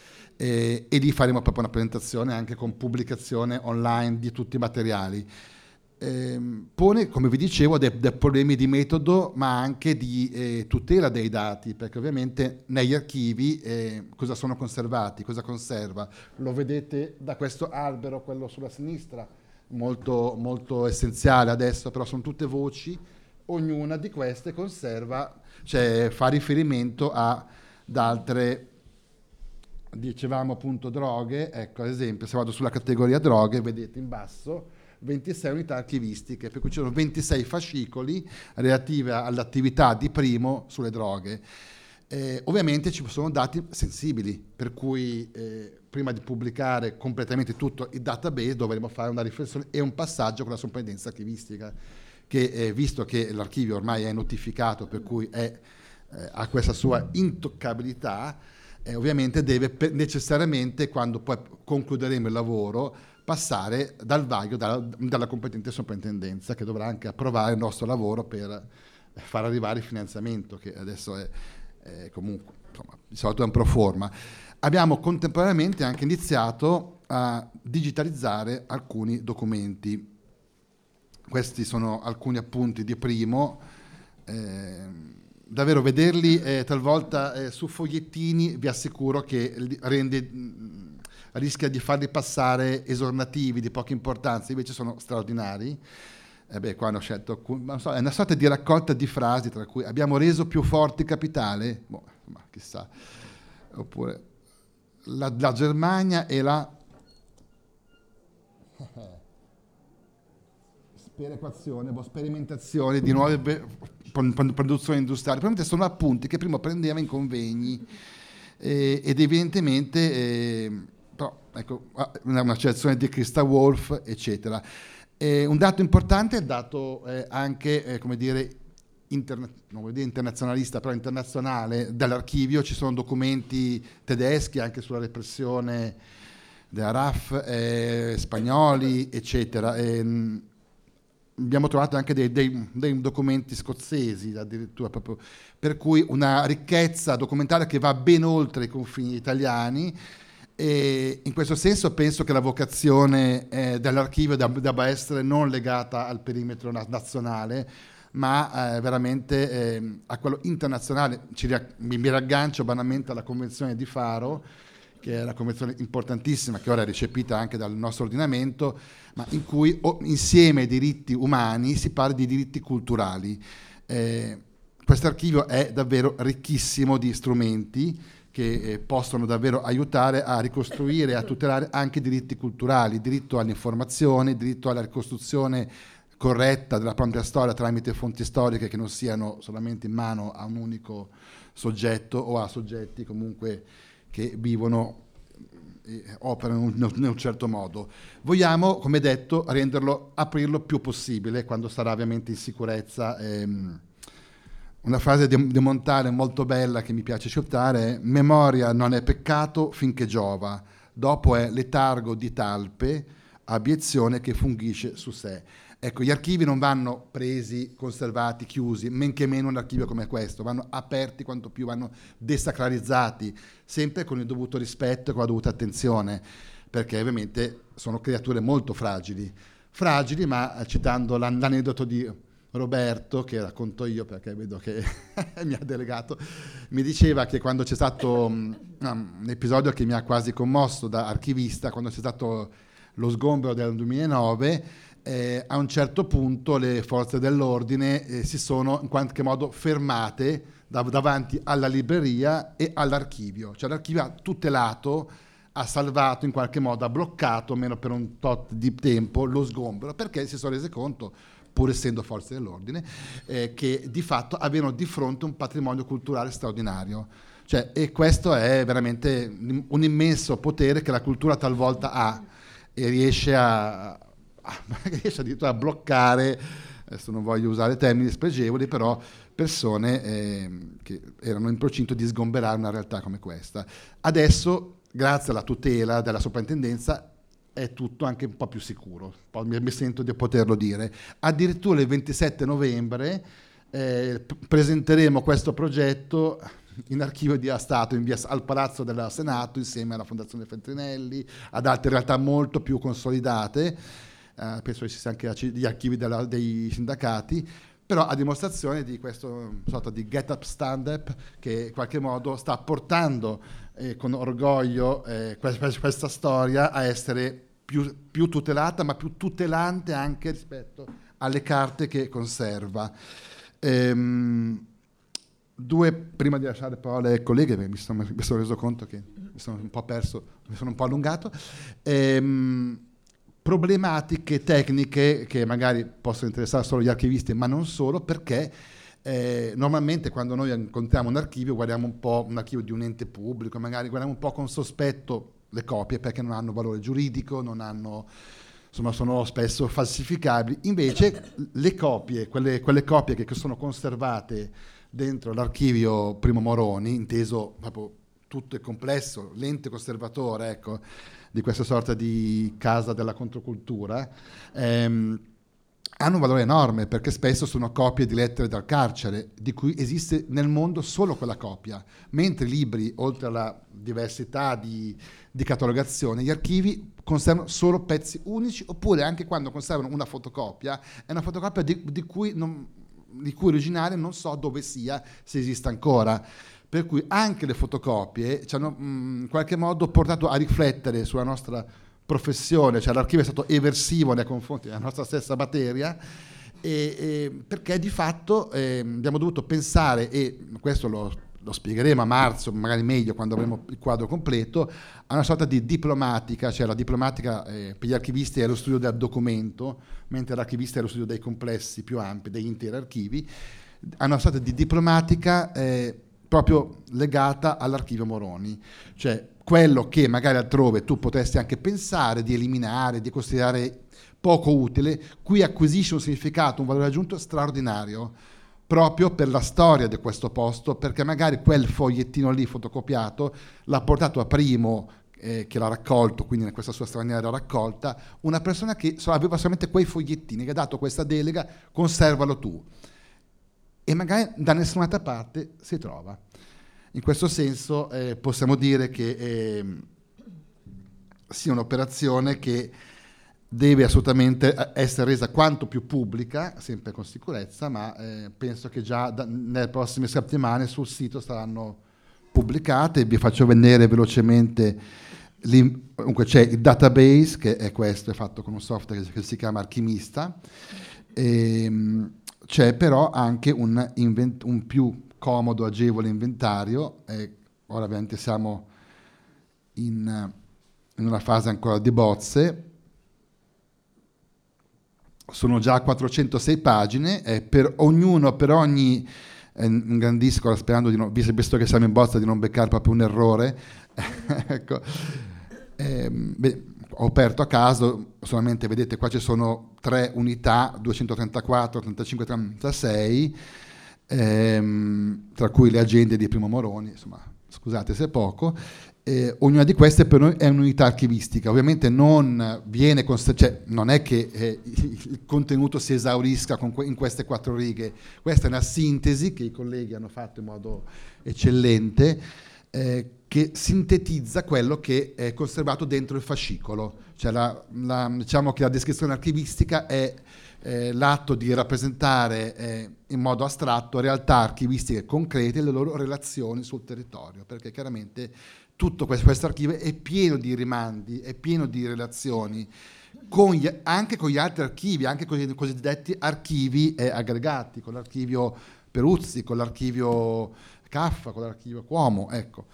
eh, e lì faremo proprio una presentazione anche con pubblicazione online di tutti i materiali. Eh, pone, come vi dicevo, dei, dei problemi di metodo, ma anche di eh, tutela dei dati, perché ovviamente negli archivi eh, cosa sono conservati, cosa conserva. Lo vedete da questo albero, quello sulla sinistra, molto, molto essenziale adesso, però sono tutte voci, ognuna di queste conserva, cioè fa riferimento ad altre, dicevamo appunto droghe, ecco ad esempio se vado sulla categoria droghe, vedete in basso ventisei unità archivistiche, per cui ci sono ventisei fascicoli relativi all'attività di Primo sulle droghe. Eh, ovviamente ci sono dati sensibili, per cui eh, prima di pubblicare completamente tutto il database dovremo fare una riflessione e un passaggio con la sovrintendenza archivistica, che eh, visto che l'archivio ormai è notificato, per cui è, eh, ha questa sua intoccabilità, eh, ovviamente deve per, necessariamente, quando poi concluderemo il lavoro, passare dal vaglio dalla, dalla competente sovrintendenza, che dovrà anche approvare il nostro lavoro per far arrivare il finanziamento, che adesso è Eh, comunque, insomma, di solito è un pro forma. Abbiamo contemporaneamente anche iniziato a digitalizzare alcuni documenti. Questi sono alcuni appunti di Primo. Eh, davvero vederli eh, talvolta eh, su fogliettini, vi assicuro che rende, mh, rischia di farli passare esornativi, di poca importanza, invece sono straordinari. Eh beh, qua hanno scelto, non so, è una sorta di raccolta di frasi, tra cui abbiamo reso più forte il capitale, boh, ma chissà, oppure la, la Germania e la sperequazione, boh, sperimentazione di nuove be- produzioni industriali, probabilmente sono appunti che prima prendeva in convegni, eh, ed evidentemente, eh, però, ecco, una citazione di Christa Wolf, eccetera. Eh, un dato importante è il dato eh, anche, eh, come dire, interna- non vuol dire internazionalista, però internazionale, dall'archivio. Ci sono documenti tedeschi anche sulla repressione della R A F, eh, spagnoli, eccetera. E, mh, abbiamo trovato anche dei, dei, dei documenti scozzesi, addirittura, proprio, per cui una ricchezza documentaria che va ben oltre i confini italiani. E in questo senso penso che la vocazione eh, dell'archivio debba essere non legata al perimetro nazionale, ma eh, veramente eh, a quello internazionale. Ci, mi, mi raggancio banalmente alla Convenzione di Faro, che è una convenzione importantissima, che ora è recepita anche dal nostro ordinamento, ma in cui oh, insieme ai diritti umani si parla di diritti culturali. Eh, questo archivio è davvero ricchissimo di strumenti che eh, possono davvero aiutare a ricostruire e a tutelare anche i diritti culturali, il diritto all'informazione, il diritto alla ricostruzione corretta della propria storia tramite fonti storiche che non siano solamente in mano a un unico soggetto o a soggetti comunque che vivono e operano in un certo modo. Vogliamo, come detto, renderlo, aprirlo più possibile quando sarà ovviamente in sicurezza. Ehm, una frase di, di Montale molto bella che mi piace citare è: memoria non è peccato finché giova, dopo è letargo di talpe, abiezione che fungisce su sé. Ecco, gli archivi non vanno presi, conservati, chiusi, men che meno un archivio come questo, vanno aperti quanto più, vanno desacralizzati, sempre con il dovuto rispetto e con la dovuta attenzione, perché ovviamente sono creature molto fragili. Fragili, ma citando l'an- l'aneddoto di Roberto, che racconto io perché vedo che mi ha delegato, mi diceva che quando c'è stato um, un episodio che mi ha quasi commosso da archivista, quando c'è stato lo sgombero del duemilanove, Eh, a un certo punto le forze dell'ordine eh, si sono in qualche modo fermate dav- davanti alla libreria e all'archivio, cioè l'archivio ha tutelato, ha salvato in qualche modo, ha bloccato almeno per un tot di tempo lo sgombero, perché si sono resi conto, pur essendo forze dell'ordine, eh, che di fatto avevano di fronte un patrimonio culturale straordinario. Cioè, e questo è veramente un immenso potere che la cultura talvolta ha e riesce a riesce addirittura a bloccare, adesso non voglio usare termini spregevoli, però persone eh, che erano in procinto di sgomberare una realtà come questa. Adesso, grazie alla tutela della soprintendenza, è tutto anche un po' più sicuro, mi, mi sento di poterlo dire. Addirittura il ventisette novembre eh, presenteremo questo progetto in archivio di Stato in via, al Palazzo del Senato, insieme alla Fondazione Feltrinelli, ad altre realtà molto più consolidate. Uh, penso che ci siano anche gli archivi della, dei sindacati, però a dimostrazione di questo sorta di get up stand up che in qualche modo sta portando eh, con orgoglio eh, questa, questa storia a essere più, più tutelata, ma più tutelante anche rispetto alle carte che conserva. Ehm, due, prima di lasciare parola alle colleghe, mi sono, mi sono reso conto che mi sono un po' perso, mi sono un po' allungato. Ehm, problematiche tecniche che magari possono interessare solo gli archivisti, ma non solo, perché eh, normalmente quando noi incontriamo un archivio guardiamo un po' un archivio di un ente pubblico, magari guardiamo un po' con sospetto le copie perché non hanno valore giuridico, non hanno, insomma, sono spesso falsificabili. Invece le copie, quelle, quelle copie che sono conservate dentro l'archivio Primo Moroni, inteso proprio tutto è complesso, l'ente conservatore, ecco, di questa sorta di casa della controcultura, ehm, hanno un valore enorme perché spesso sono copie di lettere dal carcere, di cui esiste nel mondo solo quella copia, mentre i libri, oltre alla diversità di, di catalogazione, gli archivi conservano solo pezzi unici, oppure anche quando conservano una fotocopia, è una fotocopia di, di cui non, di cui originale non so dove sia, se esista ancora. Per cui anche le fotocopie ci hanno mh, in qualche modo portato a riflettere sulla nostra professione, cioè l'archivio è stato eversivo nei confronti della nostra stessa materia, e, e perché di fatto eh, abbiamo dovuto pensare, e questo lo, lo spiegheremo a marzo, magari meglio quando avremo il quadro completo, a una sorta di diplomatica, cioè la diplomatica eh, per gli archivisti è lo studio del documento, mentre l'archivista è lo studio dei complessi più ampi, degli interi archivi, a una sorta di diplomatica eh, proprio legata all'archivio Moroni, cioè quello che magari altrove tu potresti anche pensare di eliminare, di considerare poco utile, qui acquisisce un significato, un valore aggiunto straordinario, proprio per la storia di questo posto, perché magari quel fogliettino lì fotocopiato l'ha portato a Primo, eh, che l'ha raccolto, quindi in questa sua straordinaria raccolta, una persona che aveva solamente quei fogliettini, che ha dato questa delega, conservalo tu. E magari da nessun'altra parte si trova. In questo senso eh, possiamo dire che eh, sia un'operazione che deve assolutamente essere resa quanto più pubblica, sempre con sicurezza, ma eh, penso che già da, nelle prossime settimane sul sito saranno pubblicate. Vi faccio vedere velocemente, comunque c'è il database, che è questo, è fatto con un software che si chiama Alchimista, e, c'è però anche un, invent- un più comodo, agevole inventario. E ora ovviamente siamo in, in una fase ancora di bozze. Sono già quattrocentosei pagine, eh, per ognuno, per ogni, eh, ingrandisco sperando di non, visto che siamo in bozza, di non beccare proprio un errore. Ecco. Eh, beh, ho aperto a caso, solamente vedete qua ci sono tre unità, duecentotrentaquattro, trentacinque, trentasei, ehm, tra cui le agende di Primo Moroni, insomma, scusate se è poco. Eh, ognuna di queste per noi è un'unità archivistica, ovviamente non viene const- cioè, non è che eh, il contenuto si esaurisca con que- in queste quattro righe. Questa è una sintesi che i colleghi hanno fatto in modo eccellente, eh, che sintetizza quello che è conservato dentro il fascicolo. Cioè la, la, diciamo che la descrizione archivistica è eh, l'atto di rappresentare eh, in modo astratto realtà archivistiche concrete e le loro relazioni sul territorio, perché chiaramente tutto questo, questo archivio è pieno di rimandi, è pieno di relazioni con gli, anche con gli altri archivi, anche con i cosiddetti archivi eh, aggregati, con l'archivio Peruzzi, con l'archivio Caffa, con l'archivio Cuomo. Ecco.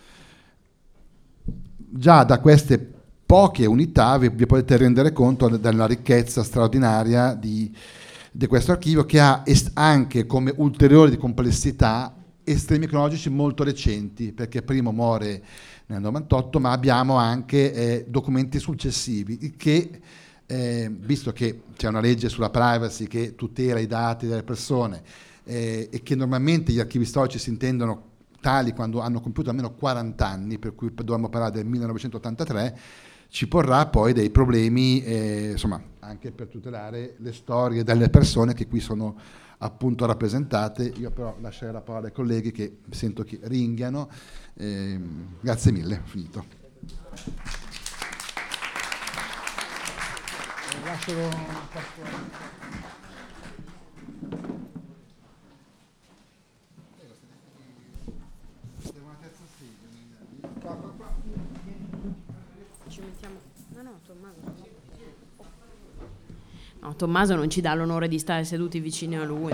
Già da queste poche unità vi, vi potete rendere conto della ricchezza straordinaria di, di questo archivio, che ha est- anche come ulteriore di complessità estremi cronologici molto recenti, perché primo muore nel novantotto, ma abbiamo anche eh, documenti successivi, che eh, visto che c'è una legge sulla privacy che tutela i dati delle persone eh, e che normalmente gli archivi storici si intendono tali quando hanno compiuto almeno quaranta anni, per cui dobbiamo parlare del millenovecentottantatré, ci porrà poi dei problemi, eh, insomma, anche per tutelare le storie delle persone che qui sono appunto rappresentate. Io però lascerei la parola ai colleghi che sento che ringhiano. Eh, grazie mille, ho finito. Ci mettiamo. No, no, Tommaso. No, Tommaso non ci dà l'onore di stare seduti vicino a lui.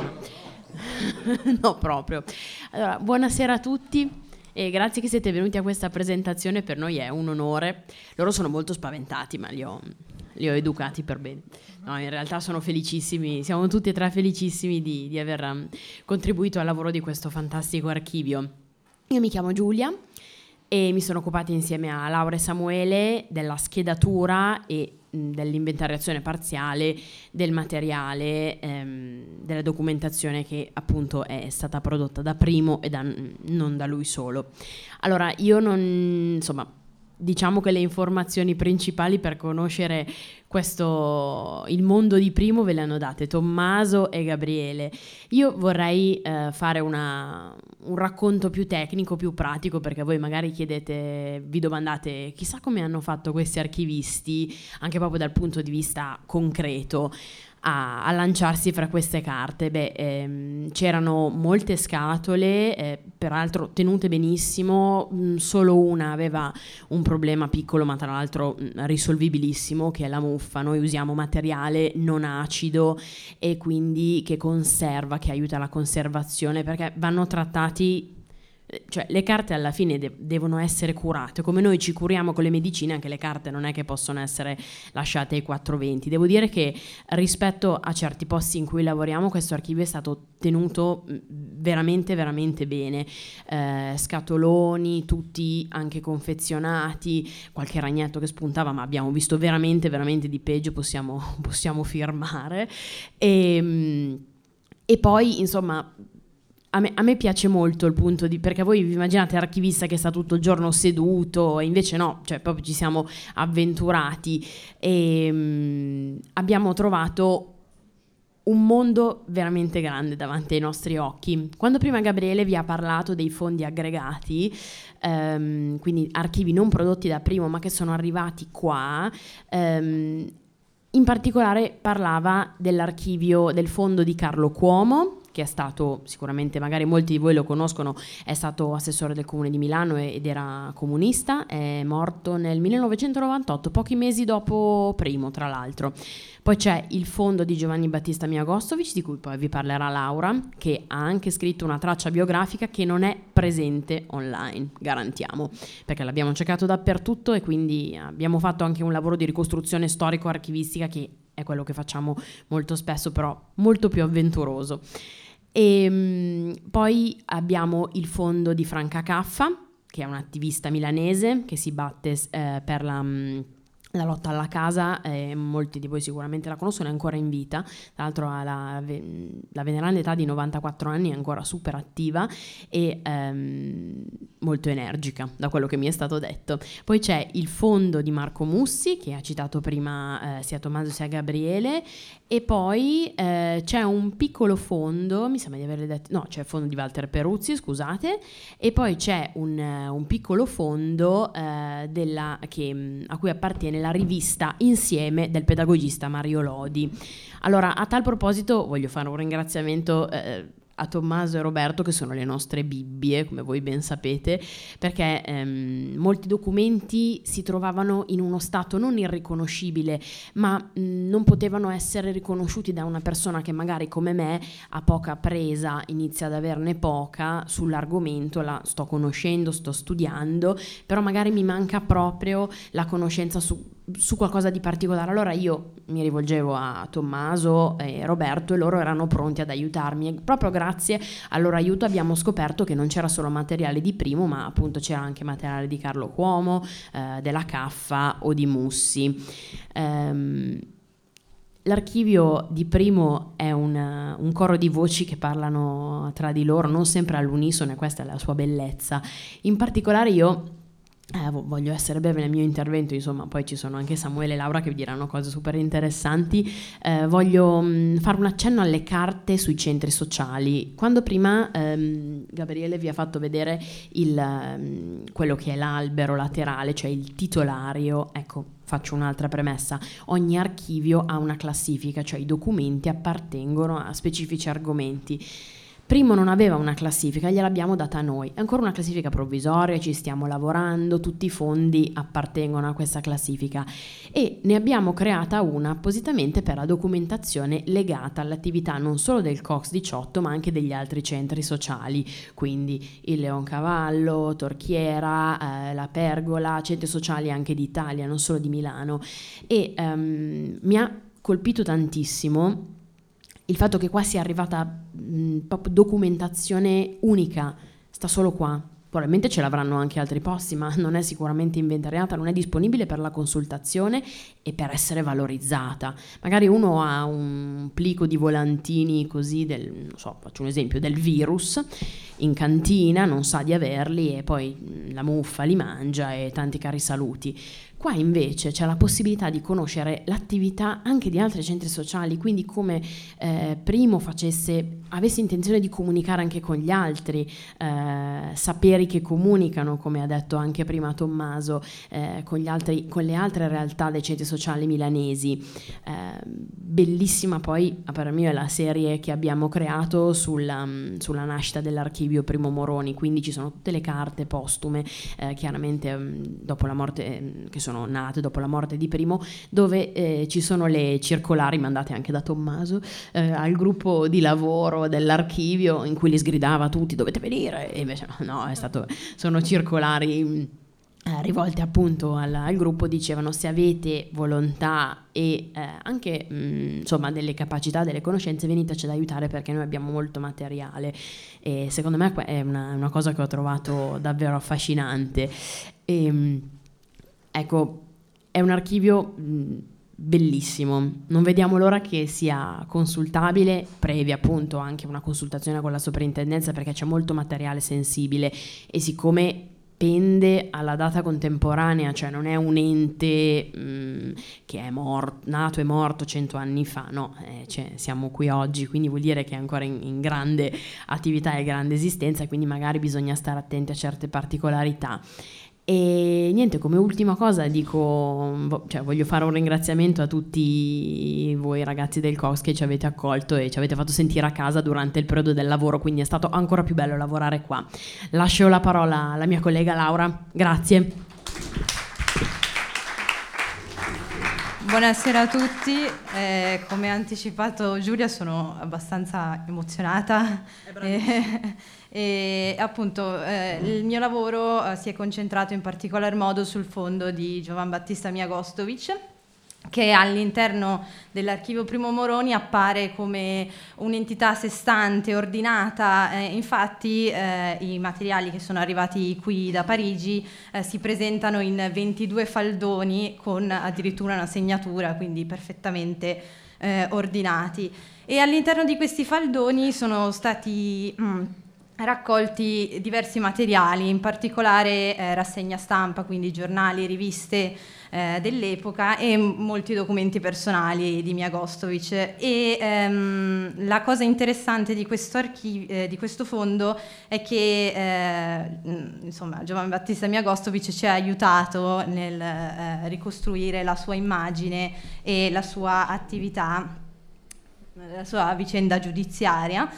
No, proprio. Allora, buonasera a tutti e grazie che siete venuti a questa presentazione, per noi è un onore. Loro sono molto spaventati, ma li ho, li ho educati per bene. No, in realtà sono felicissimi, siamo tutti e tre felicissimi di, di aver um, contribuito al lavoro di questo fantastico archivio. Io mi chiamo Giulia e mi sono occupata insieme a Laura e Samuele della schedatura e dell'inventariazione parziale del materiale, ehm, della documentazione che appunto è stata prodotta da Primo e da, non da lui solo. Allora io non, insomma, diciamo che le informazioni principali per conoscere questo, il mondo di Primo ve le hanno date Tommaso e Gabriele. Io vorrei eh, fare una, un racconto più tecnico, più pratico, perché voi magari chiedete, vi domandate chissà come hanno fatto questi archivisti, anche proprio dal punto di vista concreto, a, a lanciarsi fra queste carte. Beh, ehm, c'erano molte scatole, eh, peraltro tenute benissimo, mh, solo una aveva un problema piccolo, ma tra l'altro mh, risolvibilissimo, che è la muffa. Noi usiamo materiale non acido e quindi che conserva, che aiuta la conservazione, perché vanno trattati. Cioè le carte alla fine de- devono essere curate, come noi ci curiamo con le medicine, anche le carte non è che possono essere lasciate ai quattrocentoventi. Devo dire che rispetto a certi posti in cui lavoriamo questo archivio è stato tenuto veramente veramente bene, eh, scatoloni tutti anche confezionati, qualche ragnetto che spuntava, ma abbiamo visto veramente veramente di peggio, possiamo, possiamo firmare. E, e poi insomma A me, a me piace molto il punto di, perché voi vi immaginate l'archivista che sta tutto il giorno seduto, e invece no, cioè proprio ci siamo avventurati e um, abbiamo trovato un mondo veramente grande davanti ai nostri occhi. Quando prima Gabriele vi ha parlato dei fondi aggregati, um, quindi archivi non prodotti da Primo ma che sono arrivati qua, um, in particolare parlava dell'archivio del fondo di Carlo Cuomo, che è stato, sicuramente magari molti di voi lo conoscono, è stato assessore del comune di Milano ed era comunista, è morto nel millenovecentonovantotto, pochi mesi dopo Primo, tra l'altro. Poi c'è il fondo di Giovanni Battista Miagostovic, di cui poi vi parlerà Laura, che ha anche scritto una traccia biografica che non è presente online, garantiamo, perché l'abbiamo cercato dappertutto e quindi abbiamo fatto anche un lavoro di ricostruzione storico-archivistica, che è quello che facciamo molto spesso, però molto più avventuroso. E mh, poi abbiamo il fondo di Franca Caffa, che è un'attivista milanese che si batte eh, per la... Mh, la lotta alla casa, eh, molti di voi sicuramente la conoscono, è ancora in vita, tra l'altro ha la, la veneranda età di novantaquattro anni, è ancora super attiva e ehm, molto energica, da quello che mi è stato detto. Poi c'è il fondo di Marco Mussi, che ha citato prima eh, sia Tommaso sia Gabriele, e poi eh, c'è un piccolo fondo, mi sembra di averle detto, no, c'è il fondo di Walter Peruzzi, scusate, e poi c'è un, un piccolo fondo eh, della, che, a cui appartiene la rivista Insieme del pedagogista Mario Lodi. Allora, a tal proposito voglio fare un ringraziamento eh, a Tommaso e Roberto, che sono le nostre bibbie, come voi ben sapete, perché ehm, molti documenti si trovavano in uno stato non irriconoscibile, ma mh, non potevano essere riconosciuti da una persona che magari come me ha poca presa, inizia ad averne poca sull'argomento, la sto conoscendo, sto studiando, però magari mi manca proprio la conoscenza su su qualcosa di particolare. Allora io mi rivolgevo a Tommaso e Roberto e loro erano pronti ad aiutarmi, e proprio grazie al loro aiuto abbiamo scoperto che non c'era solo materiale di Primo, ma appunto c'era anche materiale di Carlo Cuomo, eh, della Caffa o di Mussi. Ehm, L'archivio di Primo è un, un coro di voci che parlano tra di loro, non sempre all'unisono, e questa è la sua bellezza. In particolare io Eh, voglio essere breve nel mio intervento, insomma, poi ci sono anche Samuele e Laura che vi diranno cose super interessanti. Eh, voglio mh, fare un accenno alle carte sui centri sociali. Quando prima ehm, Gabriele vi ha fatto vedere il, mh, quello che è l'albero laterale, cioè il titolario, ecco, faccio un'altra premessa: ogni archivio ha una classifica, cioè i documenti appartengono a specifici argomenti. Primo non aveva una classifica, gliel'abbiamo data noi, è ancora una classifica provvisoria, ci stiamo lavorando, tutti i fondi appartengono a questa classifica e ne abbiamo creata una appositamente per la documentazione legata all'attività non solo del C O X diciotto ma anche degli altri centri sociali, quindi il Leoncavallo, Torchiera, eh, la Pergola, centri sociali anche d'Italia, non solo di Milano, e um, mi ha colpito tantissimo il fatto che qua sia arrivata mh, proprio documentazione unica, sta solo qua. Probabilmente ce l'avranno anche altri posti, ma non è sicuramente inventariata, non è disponibile per la consultazione e per essere valorizzata. Magari uno ha un plico di volantini così, del, non so, faccio un esempio, del virus in cantina, non sa di averli e poi la muffa li mangia e tanti cari saluti. Qua invece c'è la possibilità di conoscere l'attività anche di altri centri sociali, quindi come eh, Primo facesse, avesse intenzione di comunicare anche con gli altri, eh, saperi che comunicano, come ha detto anche prima Tommaso, eh, con, gli altri, con le altre realtà dei centri sociali milanesi. Eh, bellissima poi, per me, è la serie che abbiamo creato sulla, sulla nascita dell'archivio Primo Moroni, quindi ci sono tutte le carte postume, eh, chiaramente dopo la morte, eh, che sono nate dopo la morte di Primo, dove eh, ci sono le circolari mandate anche da Tommaso eh, al gruppo di lavoro dell'archivio, in cui li sgridava tutti: dovete venire, e invece no, no è stato, sono circolari eh, rivolte appunto al, al gruppo, dicevano: se avete volontà e eh, anche mh, insomma delle capacità, delle conoscenze, veniteci ad aiutare perché noi abbiamo molto materiale. E secondo me è una, una cosa che ho trovato davvero affascinante. E, mh, ecco, è un archivio mh, bellissimo, non vediamo l'ora che sia consultabile, previa appunto anche una consultazione con la soprintendenza, perché c'è molto materiale sensibile e siccome pende alla data contemporanea, cioè non è un ente mh, che è morto, nato e morto cento anni fa, no, eh, cioè, siamo qui oggi, quindi vuol dire che è ancora in, in grande attività e grande esistenza, quindi magari bisogna stare attenti a certe particolarità. E niente, come ultima cosa dico, cioè voglio fare un ringraziamento a tutti voi ragazzi del Cox che ci avete accolto e ci avete fatto sentire a casa durante il periodo del lavoro, quindi è stato ancora più bello lavorare qua. Lascio la parola alla mia collega Laura, grazie. Buonasera a tutti, eh, come ha anticipato Giulia sono abbastanza emozionata e, e appunto eh, il mio lavoro eh, si è concentrato in particolar modo sul fondo di Giovan Battista Miagostovic, che all'interno dell'archivio Primo Moroni appare come un'entità a sé stante, ordinata, eh, infatti eh, i materiali che sono arrivati qui da Parigi eh, si presentano in ventidue faldoni con addirittura una segnatura, quindi perfettamente eh, ordinati. E all'interno di questi faldoni sono stati mm, raccolti diversi materiali, in particolare eh, rassegna stampa, quindi giornali, riviste eh, dell'epoca e molti documenti personali di Miagostovic. E ehm, la cosa interessante di questo, archivio, eh, di questo fondo è che eh, insomma, Giovan Battista Miagostovic ci ha aiutato nel eh, ricostruire la sua immagine e la sua attività, la sua vicenda giudiziaria.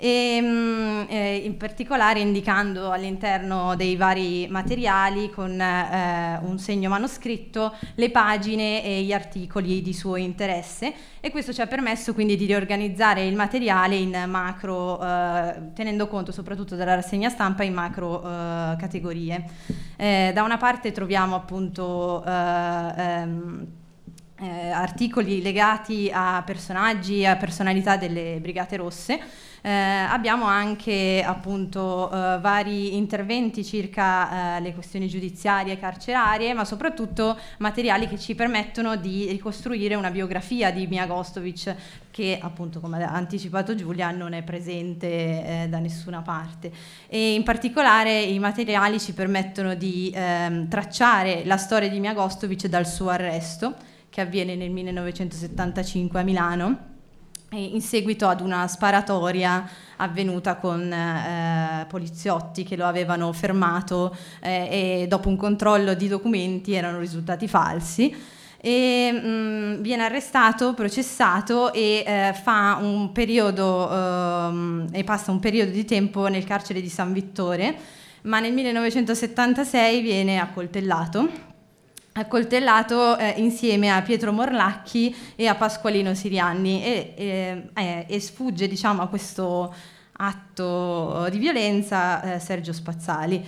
E, eh, in particolare indicando all'interno dei vari materiali con eh, un segno manoscritto le pagine e gli articoli di suo interesse, e questo ci ha permesso quindi di riorganizzare il materiale in macro, eh, tenendo conto soprattutto della rassegna stampa in macro eh, categorie. Eh, da una parte troviamo appunto eh, ehm, eh, articoli legati a personaggi, a personalità delle Brigate Rosse. Eh, abbiamo anche appunto eh, vari interventi circa eh, le questioni giudiziarie e carcerarie, ma soprattutto materiali che ci permettono di ricostruire una biografia di Miagostovic che appunto, come ha anticipato Giulia, non è presente eh, da nessuna parte. E in particolare i materiali ci permettono di ehm, tracciare la storia di Miagostovic dal suo arresto, che avviene nel millenovecentosettantacinque a Milano, in seguito ad una sparatoria avvenuta con eh, poliziotti che lo avevano fermato eh, e dopo un controllo di documenti erano risultati falsi. E mh, viene arrestato, processato e eh, fa un periodo ehm, e passa un periodo di tempo nel carcere di San Vittore, ma nel millenovecentosettantasei viene accoltellato. accoltellato eh, insieme a Pietro Morlacchi e a Pasqualino Sirianni e, e, eh, e sfugge, diciamo, a questo atto di violenza eh, Sergio Spazzali.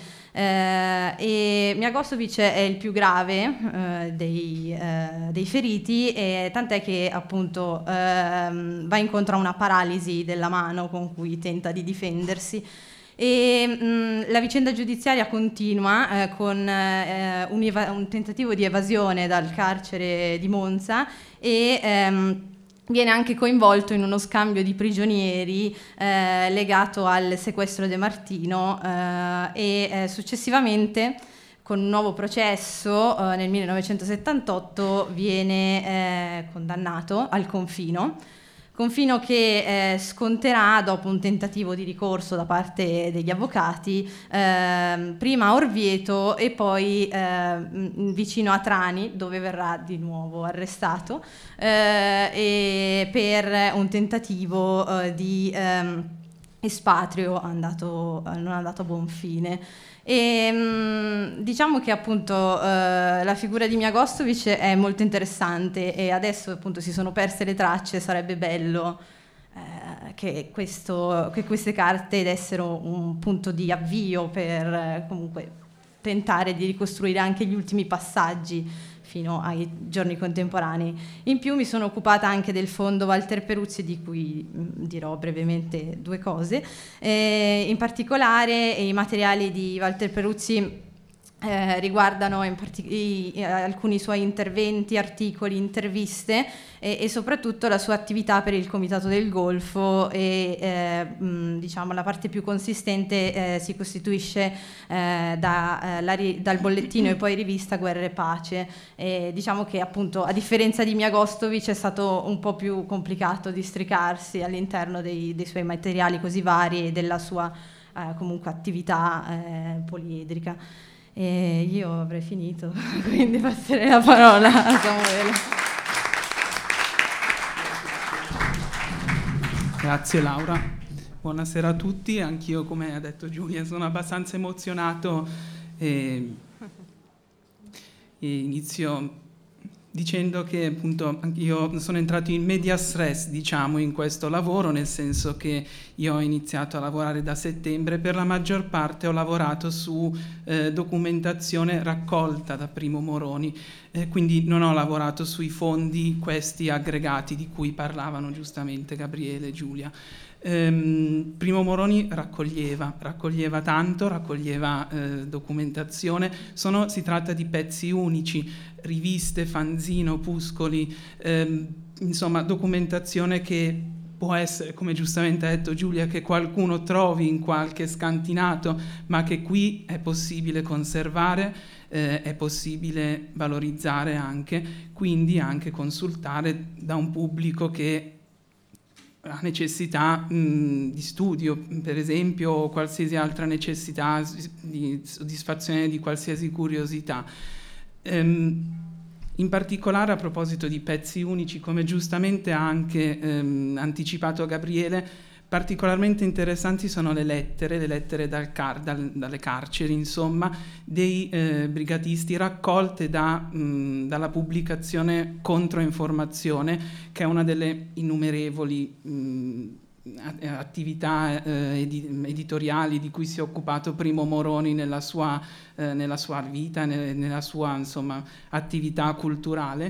Eh, e Miagostovic è il più grave eh, dei, eh, dei feriti, e tant'è che appunto ehm, va incontro a una paralisi della mano con cui tenta di difendersi. E mh, la vicenda giudiziaria continua eh, con eh, un, eva- un tentativo di evasione dal carcere di Monza e ehm, viene anche coinvolto in uno scambio di prigionieri eh, legato al sequestro De Martino eh, e eh, successivamente con un nuovo processo eh, nel millenovecentosettantotto viene eh, condannato al confino. Confino che eh, sconterà dopo un tentativo di ricorso da parte degli avvocati, eh, prima a Orvieto e poi eh, vicino a Trani, dove verrà di nuovo arrestato eh, e per un tentativo eh, di eh, espatrio andato, non andato a buon fine. E mh, diciamo che appunto eh, la figura di Miagostovic è molto interessante e adesso appunto si sono perse le tracce, sarebbe bello eh, che, questo, che queste carte dessero un punto di avvio per eh, comunque tentare di ricostruire anche gli ultimi passaggi fino ai giorni contemporanei. In più mi sono occupata anche del fondo Walter Peruzzi, di cui mh, dirò brevemente due cose. Eh, in particolare i materiali di Walter Peruzzi eh, riguardano in partic- i, i, alcuni suoi interventi, articoli, interviste e, e soprattutto la sua attività per il Comitato del Golfo e eh, mh, diciamo la parte più consistente eh, si costituisce eh, da, eh, la, dal bollettino e poi rivista Guerra e Pace. E diciamo che appunto a differenza di Miagostovic è stato un po' più complicato districarsi all'interno dei, dei suoi materiali così vari e della sua eh, comunque attività eh, poliedrica. e io avrei finito, quindi passerei la parola a Samuele. Grazie Laura, buonasera a tutti. Anch'io, come ha detto Giulia, sono abbastanza emozionato e, e inizio dicendo che appunto io sono entrato in medias res, diciamo, in questo lavoro, nel senso che io ho iniziato a lavorare da settembre. Per la maggior parte ho lavorato su eh, documentazione raccolta da Primo Moroni, eh, quindi non ho lavorato sui fondi, questi aggregati di cui parlavano giustamente Gabriele e Giulia. Ehm, Primo Moroni raccoglieva, raccoglieva tanto, raccoglieva eh, documentazione. Sono, si tratta di pezzi unici, riviste, fanzine, opuscoli, ehm, insomma documentazione che può essere, come giustamente ha detto Giulia, che qualcuno trovi in qualche scantinato, ma che qui è possibile conservare, eh, è possibile valorizzare anche, quindi anche consultare da un pubblico che ha necessità mh, di studio, per esempio, o qualsiasi altra necessità di soddisfazione di qualsiasi curiosità. Ehm, in particolare, a proposito di pezzi unici, come giustamente ha anche ehm, anticipato Gabriele, particolarmente interessanti sono le lettere, le lettere dal car- dal, dalle carceri, insomma, dei eh, brigatisti, raccolte da, mh, dalla pubblicazione Controinformazione, che è una delle innumerevoli mh, attività eh, edi- editoriali di cui si è occupato Primo Moroni nella sua, eh, nella sua vita, ne- nella sua, insomma, attività culturale.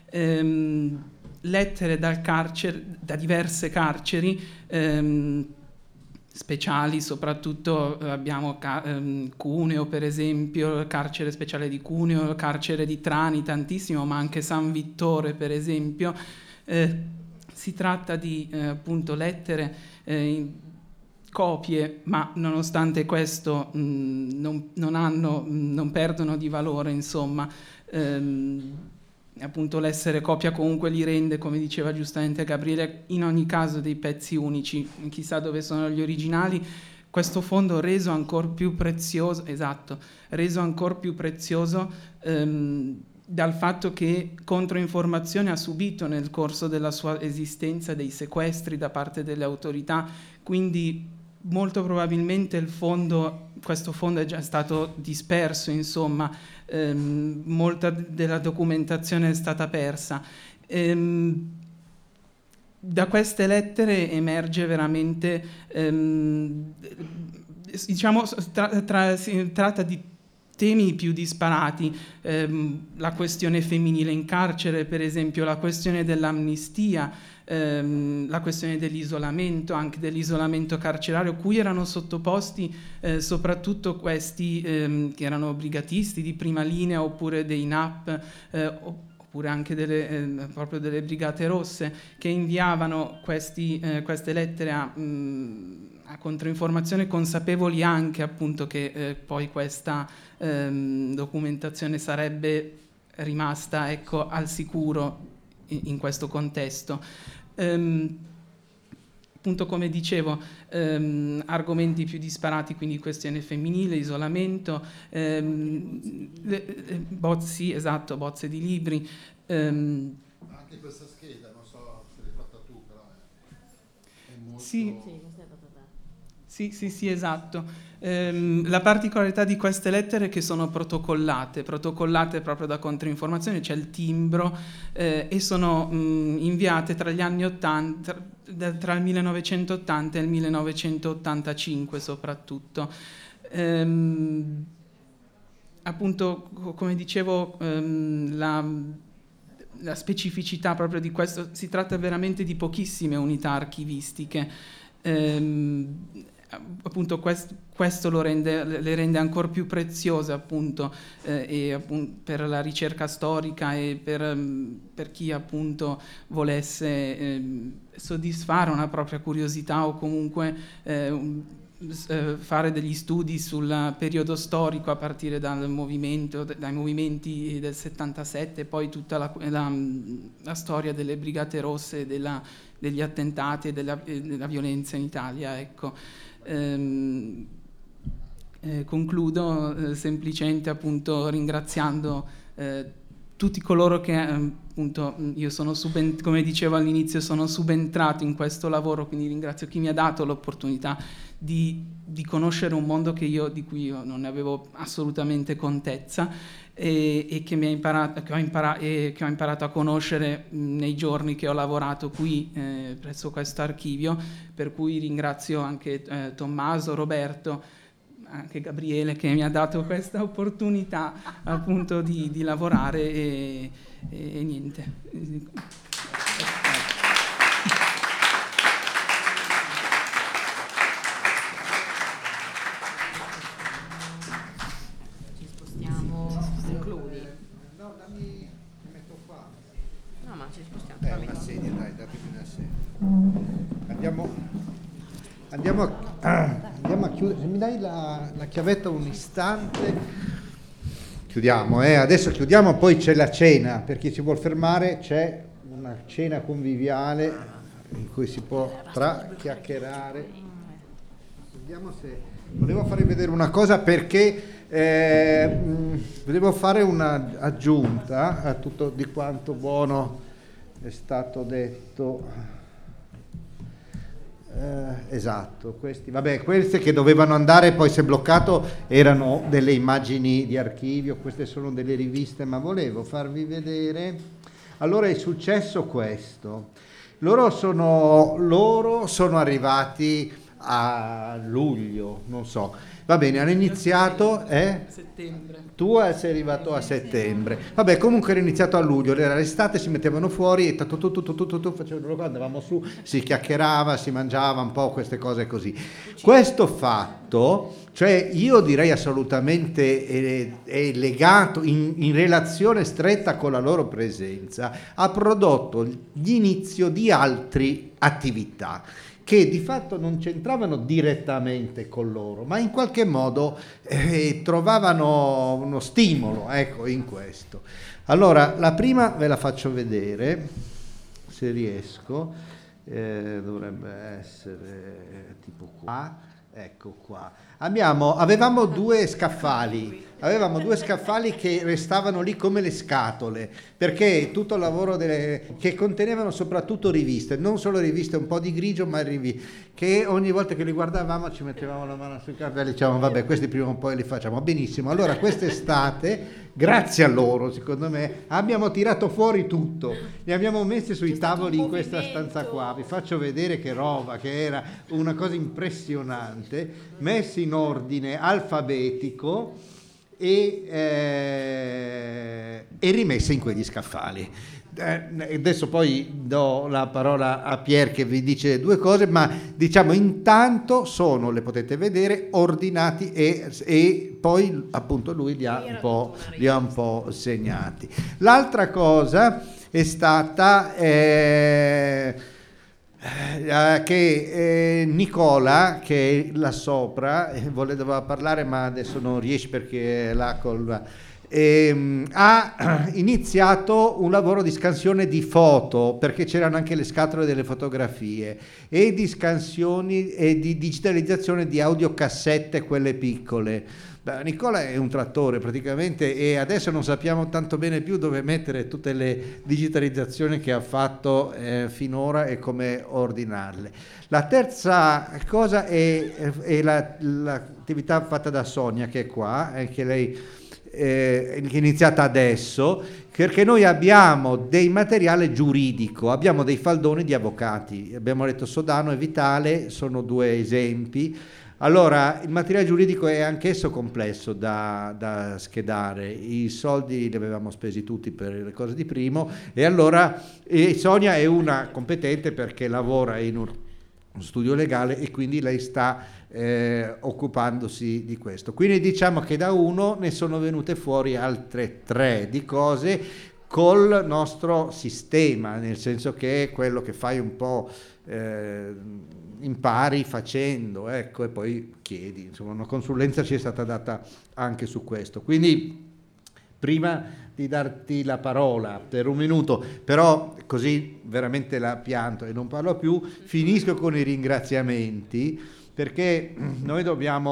Ehm, lettere dal carcere, da diverse carceri ehm, speciali, soprattutto eh, abbiamo ca- ehm, Cuneo, per esempio, il carcere speciale di Cuneo, il carcere di Trani, tantissimo, ma anche San Vittore, per esempio. Eh, si tratta di eh, appunto lettere eh, in copie, ma nonostante questo mh, non, non, hanno, mh, non perdono di valore, insomma. Ehm, appunto l'essere copia comunque li rende, come diceva giustamente Gabriele, in ogni caso dei pezzi unici, chissà dove sono gli originali. Questo fondo reso ancora più prezioso, esatto, reso ancora più prezioso ehm, dal fatto che Controinformazione ha subito nel corso della sua esistenza dei sequestri da parte delle autorità, quindi molto probabilmente il fondo, questo fondo è già stato disperso, insomma, ehm, molta della documentazione è stata persa. Ehm, da queste lettere emerge veramente, ehm, diciamo, tra, tra, si tratta di temi più disparati, ehm, la questione femminile in carcere, per esempio, la questione dell'amnistia, ehm, la questione dell'isolamento, anche dell'isolamento carcerario, cui erano sottoposti eh, soprattutto questi ehm, che erano brigatisti di prima linea oppure dei N A P, eh, oppure anche delle, eh, proprio delle Brigate Rosse, che inviavano questi, eh, queste lettere a... Mh, a Controinformazione, consapevoli anche appunto che eh, poi questa ehm, documentazione sarebbe rimasta, ecco, al sicuro in, in questo contesto. Ehm, appunto, come dicevo, ehm, argomenti più disparati, quindi questione femminile, isolamento, ehm, le, le, bozzi, esatto, bozze di libri. Ehm, Anche questa scheda, non so se l'hai fatta tu, però è, è molto... Sì. Sì, sì, sì, esatto. Ehm, la particolarità di queste lettere è che sono protocollate, protocollate proprio da Controinformazione, c'è il timbro, eh, e sono mh, inviate tra gli anni ottanta, tra, tra il millenovecentottanta e il millenovecentottantacinque soprattutto. Ehm, appunto, come dicevo, ehm, la... la specificità proprio di questo, si tratta veramente di pochissime unità archivistiche. Ehm, appunto quest, questo lo rende, le rende ancora più preziose, appunto, eh, e appunto per la ricerca storica e per, per chi appunto volesse eh, soddisfare una propria curiosità o comunque eh, fare degli studi sul periodo storico a partire dal movimento, dai movimenti del settantasette e poi tutta la, la, la storia delle Brigate Rosse, della, degli attentati e della, della violenza in Italia, ecco. Ehm, eh, concludo eh, semplicemente appunto ringraziando eh, tutti coloro che eh, appunto io sono subent- come dicevo all'inizio sono subentrato in questo lavoro, quindi ringrazio chi mi ha dato l'opportunità di, di conoscere un mondo che io, di cui io non ne avevo assolutamente contezza e, e che, mi ha imparato, che, ho impara- e che ho imparato a conoscere mh, nei giorni che ho lavorato qui eh, presso questo archivio, per cui ringrazio anche eh, Tommaso, Roberto, anche Gabriele che mi ha dato questa opportunità appunto di, di lavorare e, e niente. Ci spostiamo, concludi. No, dammi, mi metto qua. No, ma ci spostiamo. Eh, una sedia, dai, datemi una sedia. Andiamo, andiamo, a, andiamo a chiudere. Se mi dai la, la chiavetta un istante. Chiudiamo, eh? Adesso chiudiamo, poi c'è la cena. Per chi si vuol fermare c'è una cena conviviale in cui si può tra chiacchierare. Vediamo se... Volevo farvi vedere una cosa perché eh, mh, volevo fare un'aggiunta a tutto di quanto buono è stato detto. Eh, esatto, questi, vabbè, queste che dovevano andare poi si è bloccato erano delle immagini di archivio, queste sono delle riviste, ma volevo farvi vedere. Allora è successo questo, loro sono, loro sono arrivati a luglio, non so, va bene, hanno iniziato eh? settembre. Tu sei arrivato a settembre, vabbè, comunque era iniziato a luglio, era l'estate, si mettevano fuori e tu, tu, tu, tu, tu, tu, tu, facevano, andavamo su, si chiacchierava, si mangiava un po', queste cose così. Questo fatto, cioè io direi assolutamente è, è legato in, in relazione stretta con la loro presenza, ha prodotto l'inizio di altre attività che di fatto non c'entravano direttamente con loro, ma in qualche modo eh, trovavano uno stimolo, ecco, in questo. Allora, la prima ve la faccio vedere, se riesco, eh, dovrebbe essere tipo qua, ecco qua. Abbiamo, avevamo due scaffali, avevamo due scaffali che restavano lì come le scatole, perché tutto il lavoro delle, che contenevano soprattutto riviste, non solo riviste un po' di grigio, ma riviste, che ogni volta che li guardavamo ci mettevamo la mano sui capelli e dicevamo vabbè, questi prima o poi li facciamo. Benissimo, allora quest'estate, grazie a loro secondo me, abbiamo tirato fuori tutto, li abbiamo messi sui tavoli in questa stanza qua, vi faccio vedere che roba, che era una cosa impressionante, messi in ordine alfabetico e, eh, e rimesse in quegli scaffali. Eh, adesso poi do la parola a Pier che vi dice due cose, ma diciamo intanto sono, le potete vedere, ordinati e, e poi appunto lui li ha, un po', li ha un po' segnati. L'altra cosa è stata eh, eh, che eh, Nicola, che è là sopra, eh, voleva parlare ma adesso non riesce perché è là col... Eh, ha iniziato un lavoro di scansione di foto, perché c'erano anche le scatole delle fotografie, e di scansioni e di digitalizzazione di audiocassette, quelle piccole. Beh, Nicola è un trattore praticamente e adesso non sappiamo tanto bene più dove mettere tutte le digitalizzazioni che ha fatto eh, finora e come ordinarle. La terza cosa è, è la, l'attività fatta da Sonia, che è qua, eh, che lei Eh, che è iniziata adesso, perché noi abbiamo dei materiale giuridico, abbiamo dei faldoni di avvocati, abbiamo detto Sodano e Vitale sono due esempi. Allora il materiale giuridico è anch'esso complesso da, da schedare, i soldi li avevamo spesi tutti per le cose di Primo e allora e Sonia è una competente perché lavora in un studio legale e quindi lei sta eh, occupandosi di questo. Quindi diciamo che da uno ne sono venute fuori altre tre di cose col nostro sistema, nel senso che è quello che fai un po' eh, impari facendo, ecco, e poi chiedi, insomma una consulenza ci è stata data anche su questo. Quindi prima di darti la parola per un minuto, però così veramente la pianto e non parlo più, finisco con i ringraziamenti, perché noi dobbiamo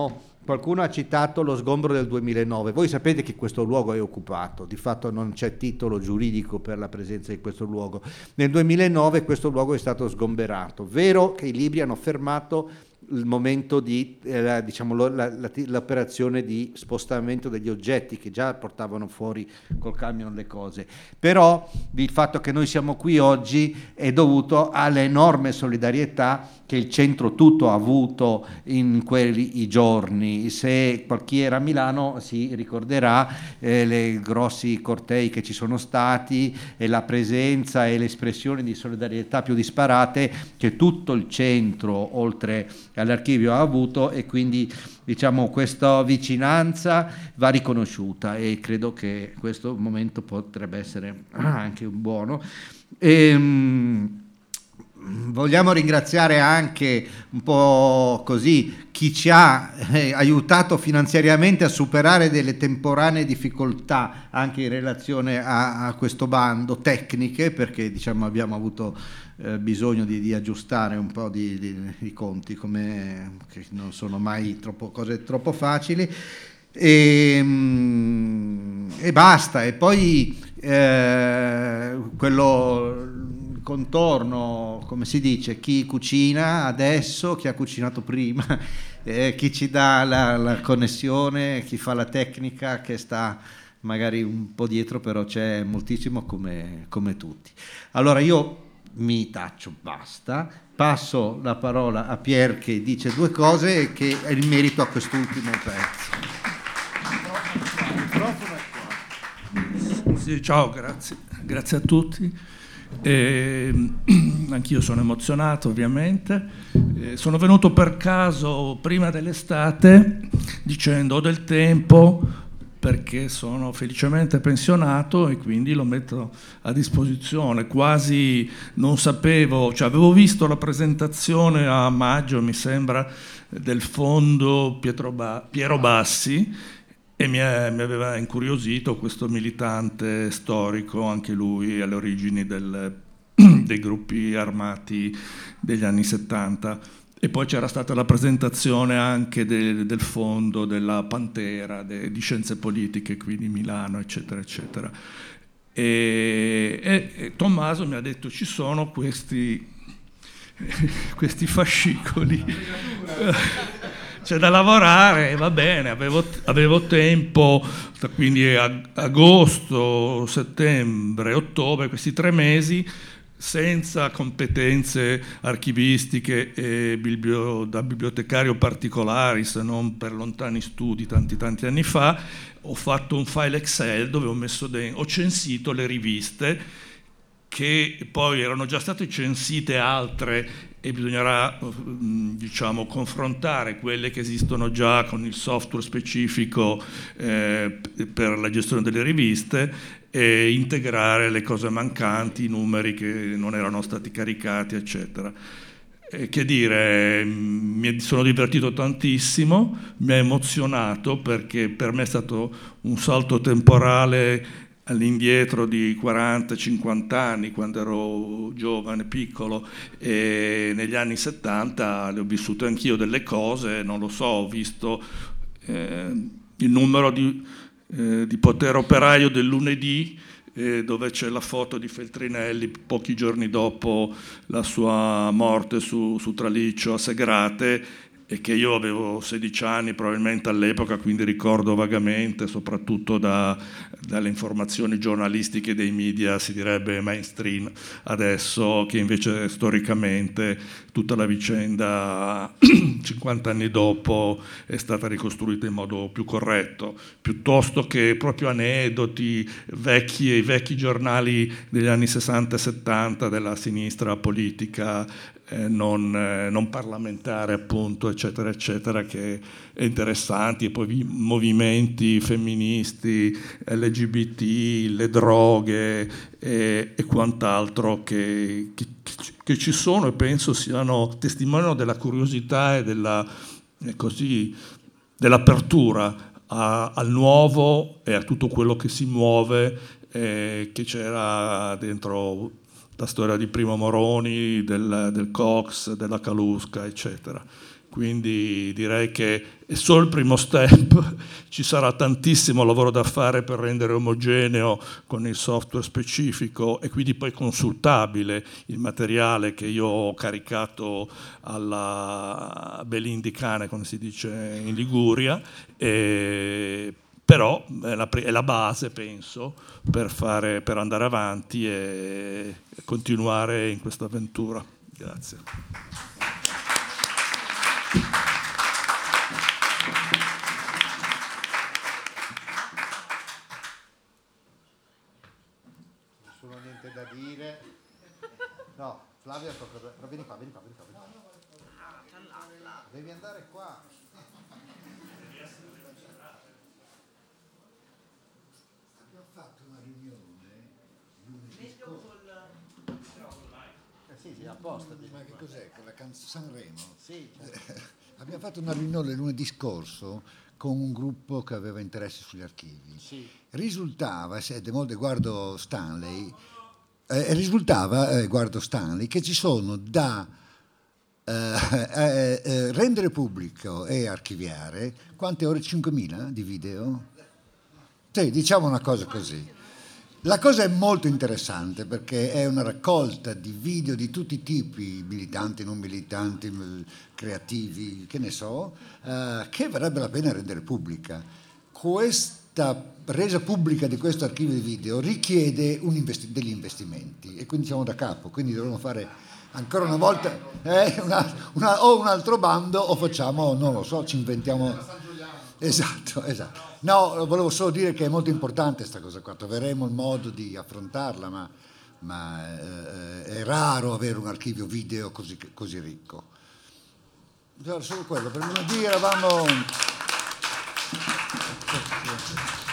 Qualcuno ha citato lo sgombro del duemilanove. Voi sapete che questo luogo è occupato, di fatto non c'è titolo giuridico per la presenza di questo luogo. Nel duemilanove questo luogo è stato sgomberato. Vero che i libri hanno fermato il momento di, eh, diciamo, la, la, l'operazione di spostamento degli oggetti che già portavano fuori col camion le cose, però il fatto che noi siamo qui oggi è dovuto all'enorme solidarietà che il centro tutto ha avuto in quei giorni. Se chi era a Milano si ricorderà eh, le grossi cortei che ci sono stati e la presenza e le espressioni di solidarietà più disparate che tutto il centro oltre all'archivio ha avuto, e quindi diciamo questa vicinanza va riconosciuta, e credo che questo momento potrebbe essere anche un buono. E, mh, vogliamo ringraziare anche un po' così chi ci ha eh, aiutato finanziariamente a superare delle temporanee difficoltà anche in relazione a, a questo bando, tecniche, perché diciamo abbiamo avuto eh, bisogno di, di aggiustare un po' di, di, di conti, come che non sono mai troppo, cose troppo facili, e, mm, e basta. E poi eh, quello contorno, come si dice, chi cucina adesso, chi ha cucinato prima, eh, chi ci dà la, la connessione, chi fa la tecnica, che sta magari un po' dietro, però c'è moltissimo come, come tutti. Allora io mi taccio, basta, passo la parola a Pier che dice due cose e che è il merito a quest'ultimo pezzo. Sì, ciao, grazie, grazie a tutti. Eh, anch'io sono emozionato, ovviamente. Eh, sono venuto per caso prima dell'estate dicendo ho del tempo perché sono felicemente pensionato e quindi lo metto a disposizione. Quasi non sapevo, cioè avevo visto la presentazione a maggio, mi sembra, del fondo Pietro ba- Piero Bassi, e mi, è, mi aveva incuriosito questo militante storico, anche lui alle origini del, dei gruppi armati degli anni settanta. E poi c'era stata la presentazione anche de, del fondo della Pantera, de, di Scienze Politiche qui di Milano, eccetera, eccetera. E, e, e Tommaso mi ha detto ci sono questi, questi fascicoli. C'è da lavorare, va bene, avevo, avevo tempo, quindi agosto, settembre, ottobre, questi tre mesi, senza competenze archivistiche e biblio, da bibliotecario particolari, se non per lontani studi tanti tanti anni fa, ho fatto un file Excel dove ho messo dentro, ho censito le riviste, che poi erano già state censite altre e bisognerà diciamo confrontare quelle che esistono già con il software specifico eh, per la gestione delle riviste e integrare le cose mancanti, i numeri che non erano stati caricati, eccetera. E che dire, mi sono divertito tantissimo, mi ha emozionato perché per me è stato un salto temporale all'indietro di quaranta cinquanta anni, quando ero giovane, piccolo, e negli anni settanta le ho vissute anch'io delle cose, non lo so, ho visto eh, il numero di, eh, di Potere Operaio del lunedì, eh, dove c'è la foto di Feltrinelli pochi giorni dopo la sua morte su, su Traliccio a Segrate, e che io avevo sedici anni probabilmente all'epoca, quindi ricordo vagamente, soprattutto da, dalle informazioni giornalistiche dei media, si direbbe mainstream adesso, che invece storicamente tutta la vicenda cinquanta anni dopo è stata ricostruita in modo più corretto, piuttosto che proprio aneddoti vecchi, i vecchi giornali degli anni sessanta e settanta della sinistra politica Eh, non, eh, non parlamentare, appunto, eccetera eccetera, che è interessanti, e poi movimenti femministi, L G B T, le droghe e, e quant'altro che, che, che ci sono, e penso siano testimoniano della curiosità e della, eh, così, dell'apertura a, al nuovo e a tutto quello che si muove, eh, che c'era dentro la storia di Primo Moroni, del, del Cox, della Calusca, eccetera. quindi direi che è solo il primo step, ci sarà tantissimo lavoro da fare per rendere omogeneo con il software specifico e quindi poi consultabile il materiale che io ho caricato alla Belindicane, come si dice in Liguria, e però è la, è la base, penso, per, fare, per andare avanti e continuare in questa avventura. Grazie. Nessuno niente da dire. No, Flavia, proprio, però vieni qua, vieni qua, vieni qua. Vieni qua. Devi andare qua. Abbiamo fatto una riunione lunedì scorso. Eh sì, sì, apposta. Ma che cos'è? La canzone Sanremo? Sì. Abbiamo fatto una riunione lunedì scorso con un gruppo che aveva interesse sugli archivi. Sì. Risultava, se guardo Stanley, eh, risultava, eh, guardo Stanley, che ci sono da eh, eh, eh, rendere pubblico e archiviare quante ore? cinquemila di video? Sì, diciamo una cosa così. La cosa è molto interessante perché è una raccolta di video di tutti i tipi, militanti, non militanti, creativi, che ne so, eh, che varrebbe la pena rendere pubblica. Questa resa pubblica di questo archivio di video richiede un investi- degli investimenti e quindi siamo da capo, quindi dovremmo fare ancora una volta eh, una, una, o un altro bando o facciamo, non lo so, ci inventiamo... Esatto, esatto. No, volevo solo dire che è molto importante questa cosa qua, troveremo il modo di affrontarla, ma, ma eh, è raro avere un archivio video così, così ricco. Solo quello, per lunedì eravamo...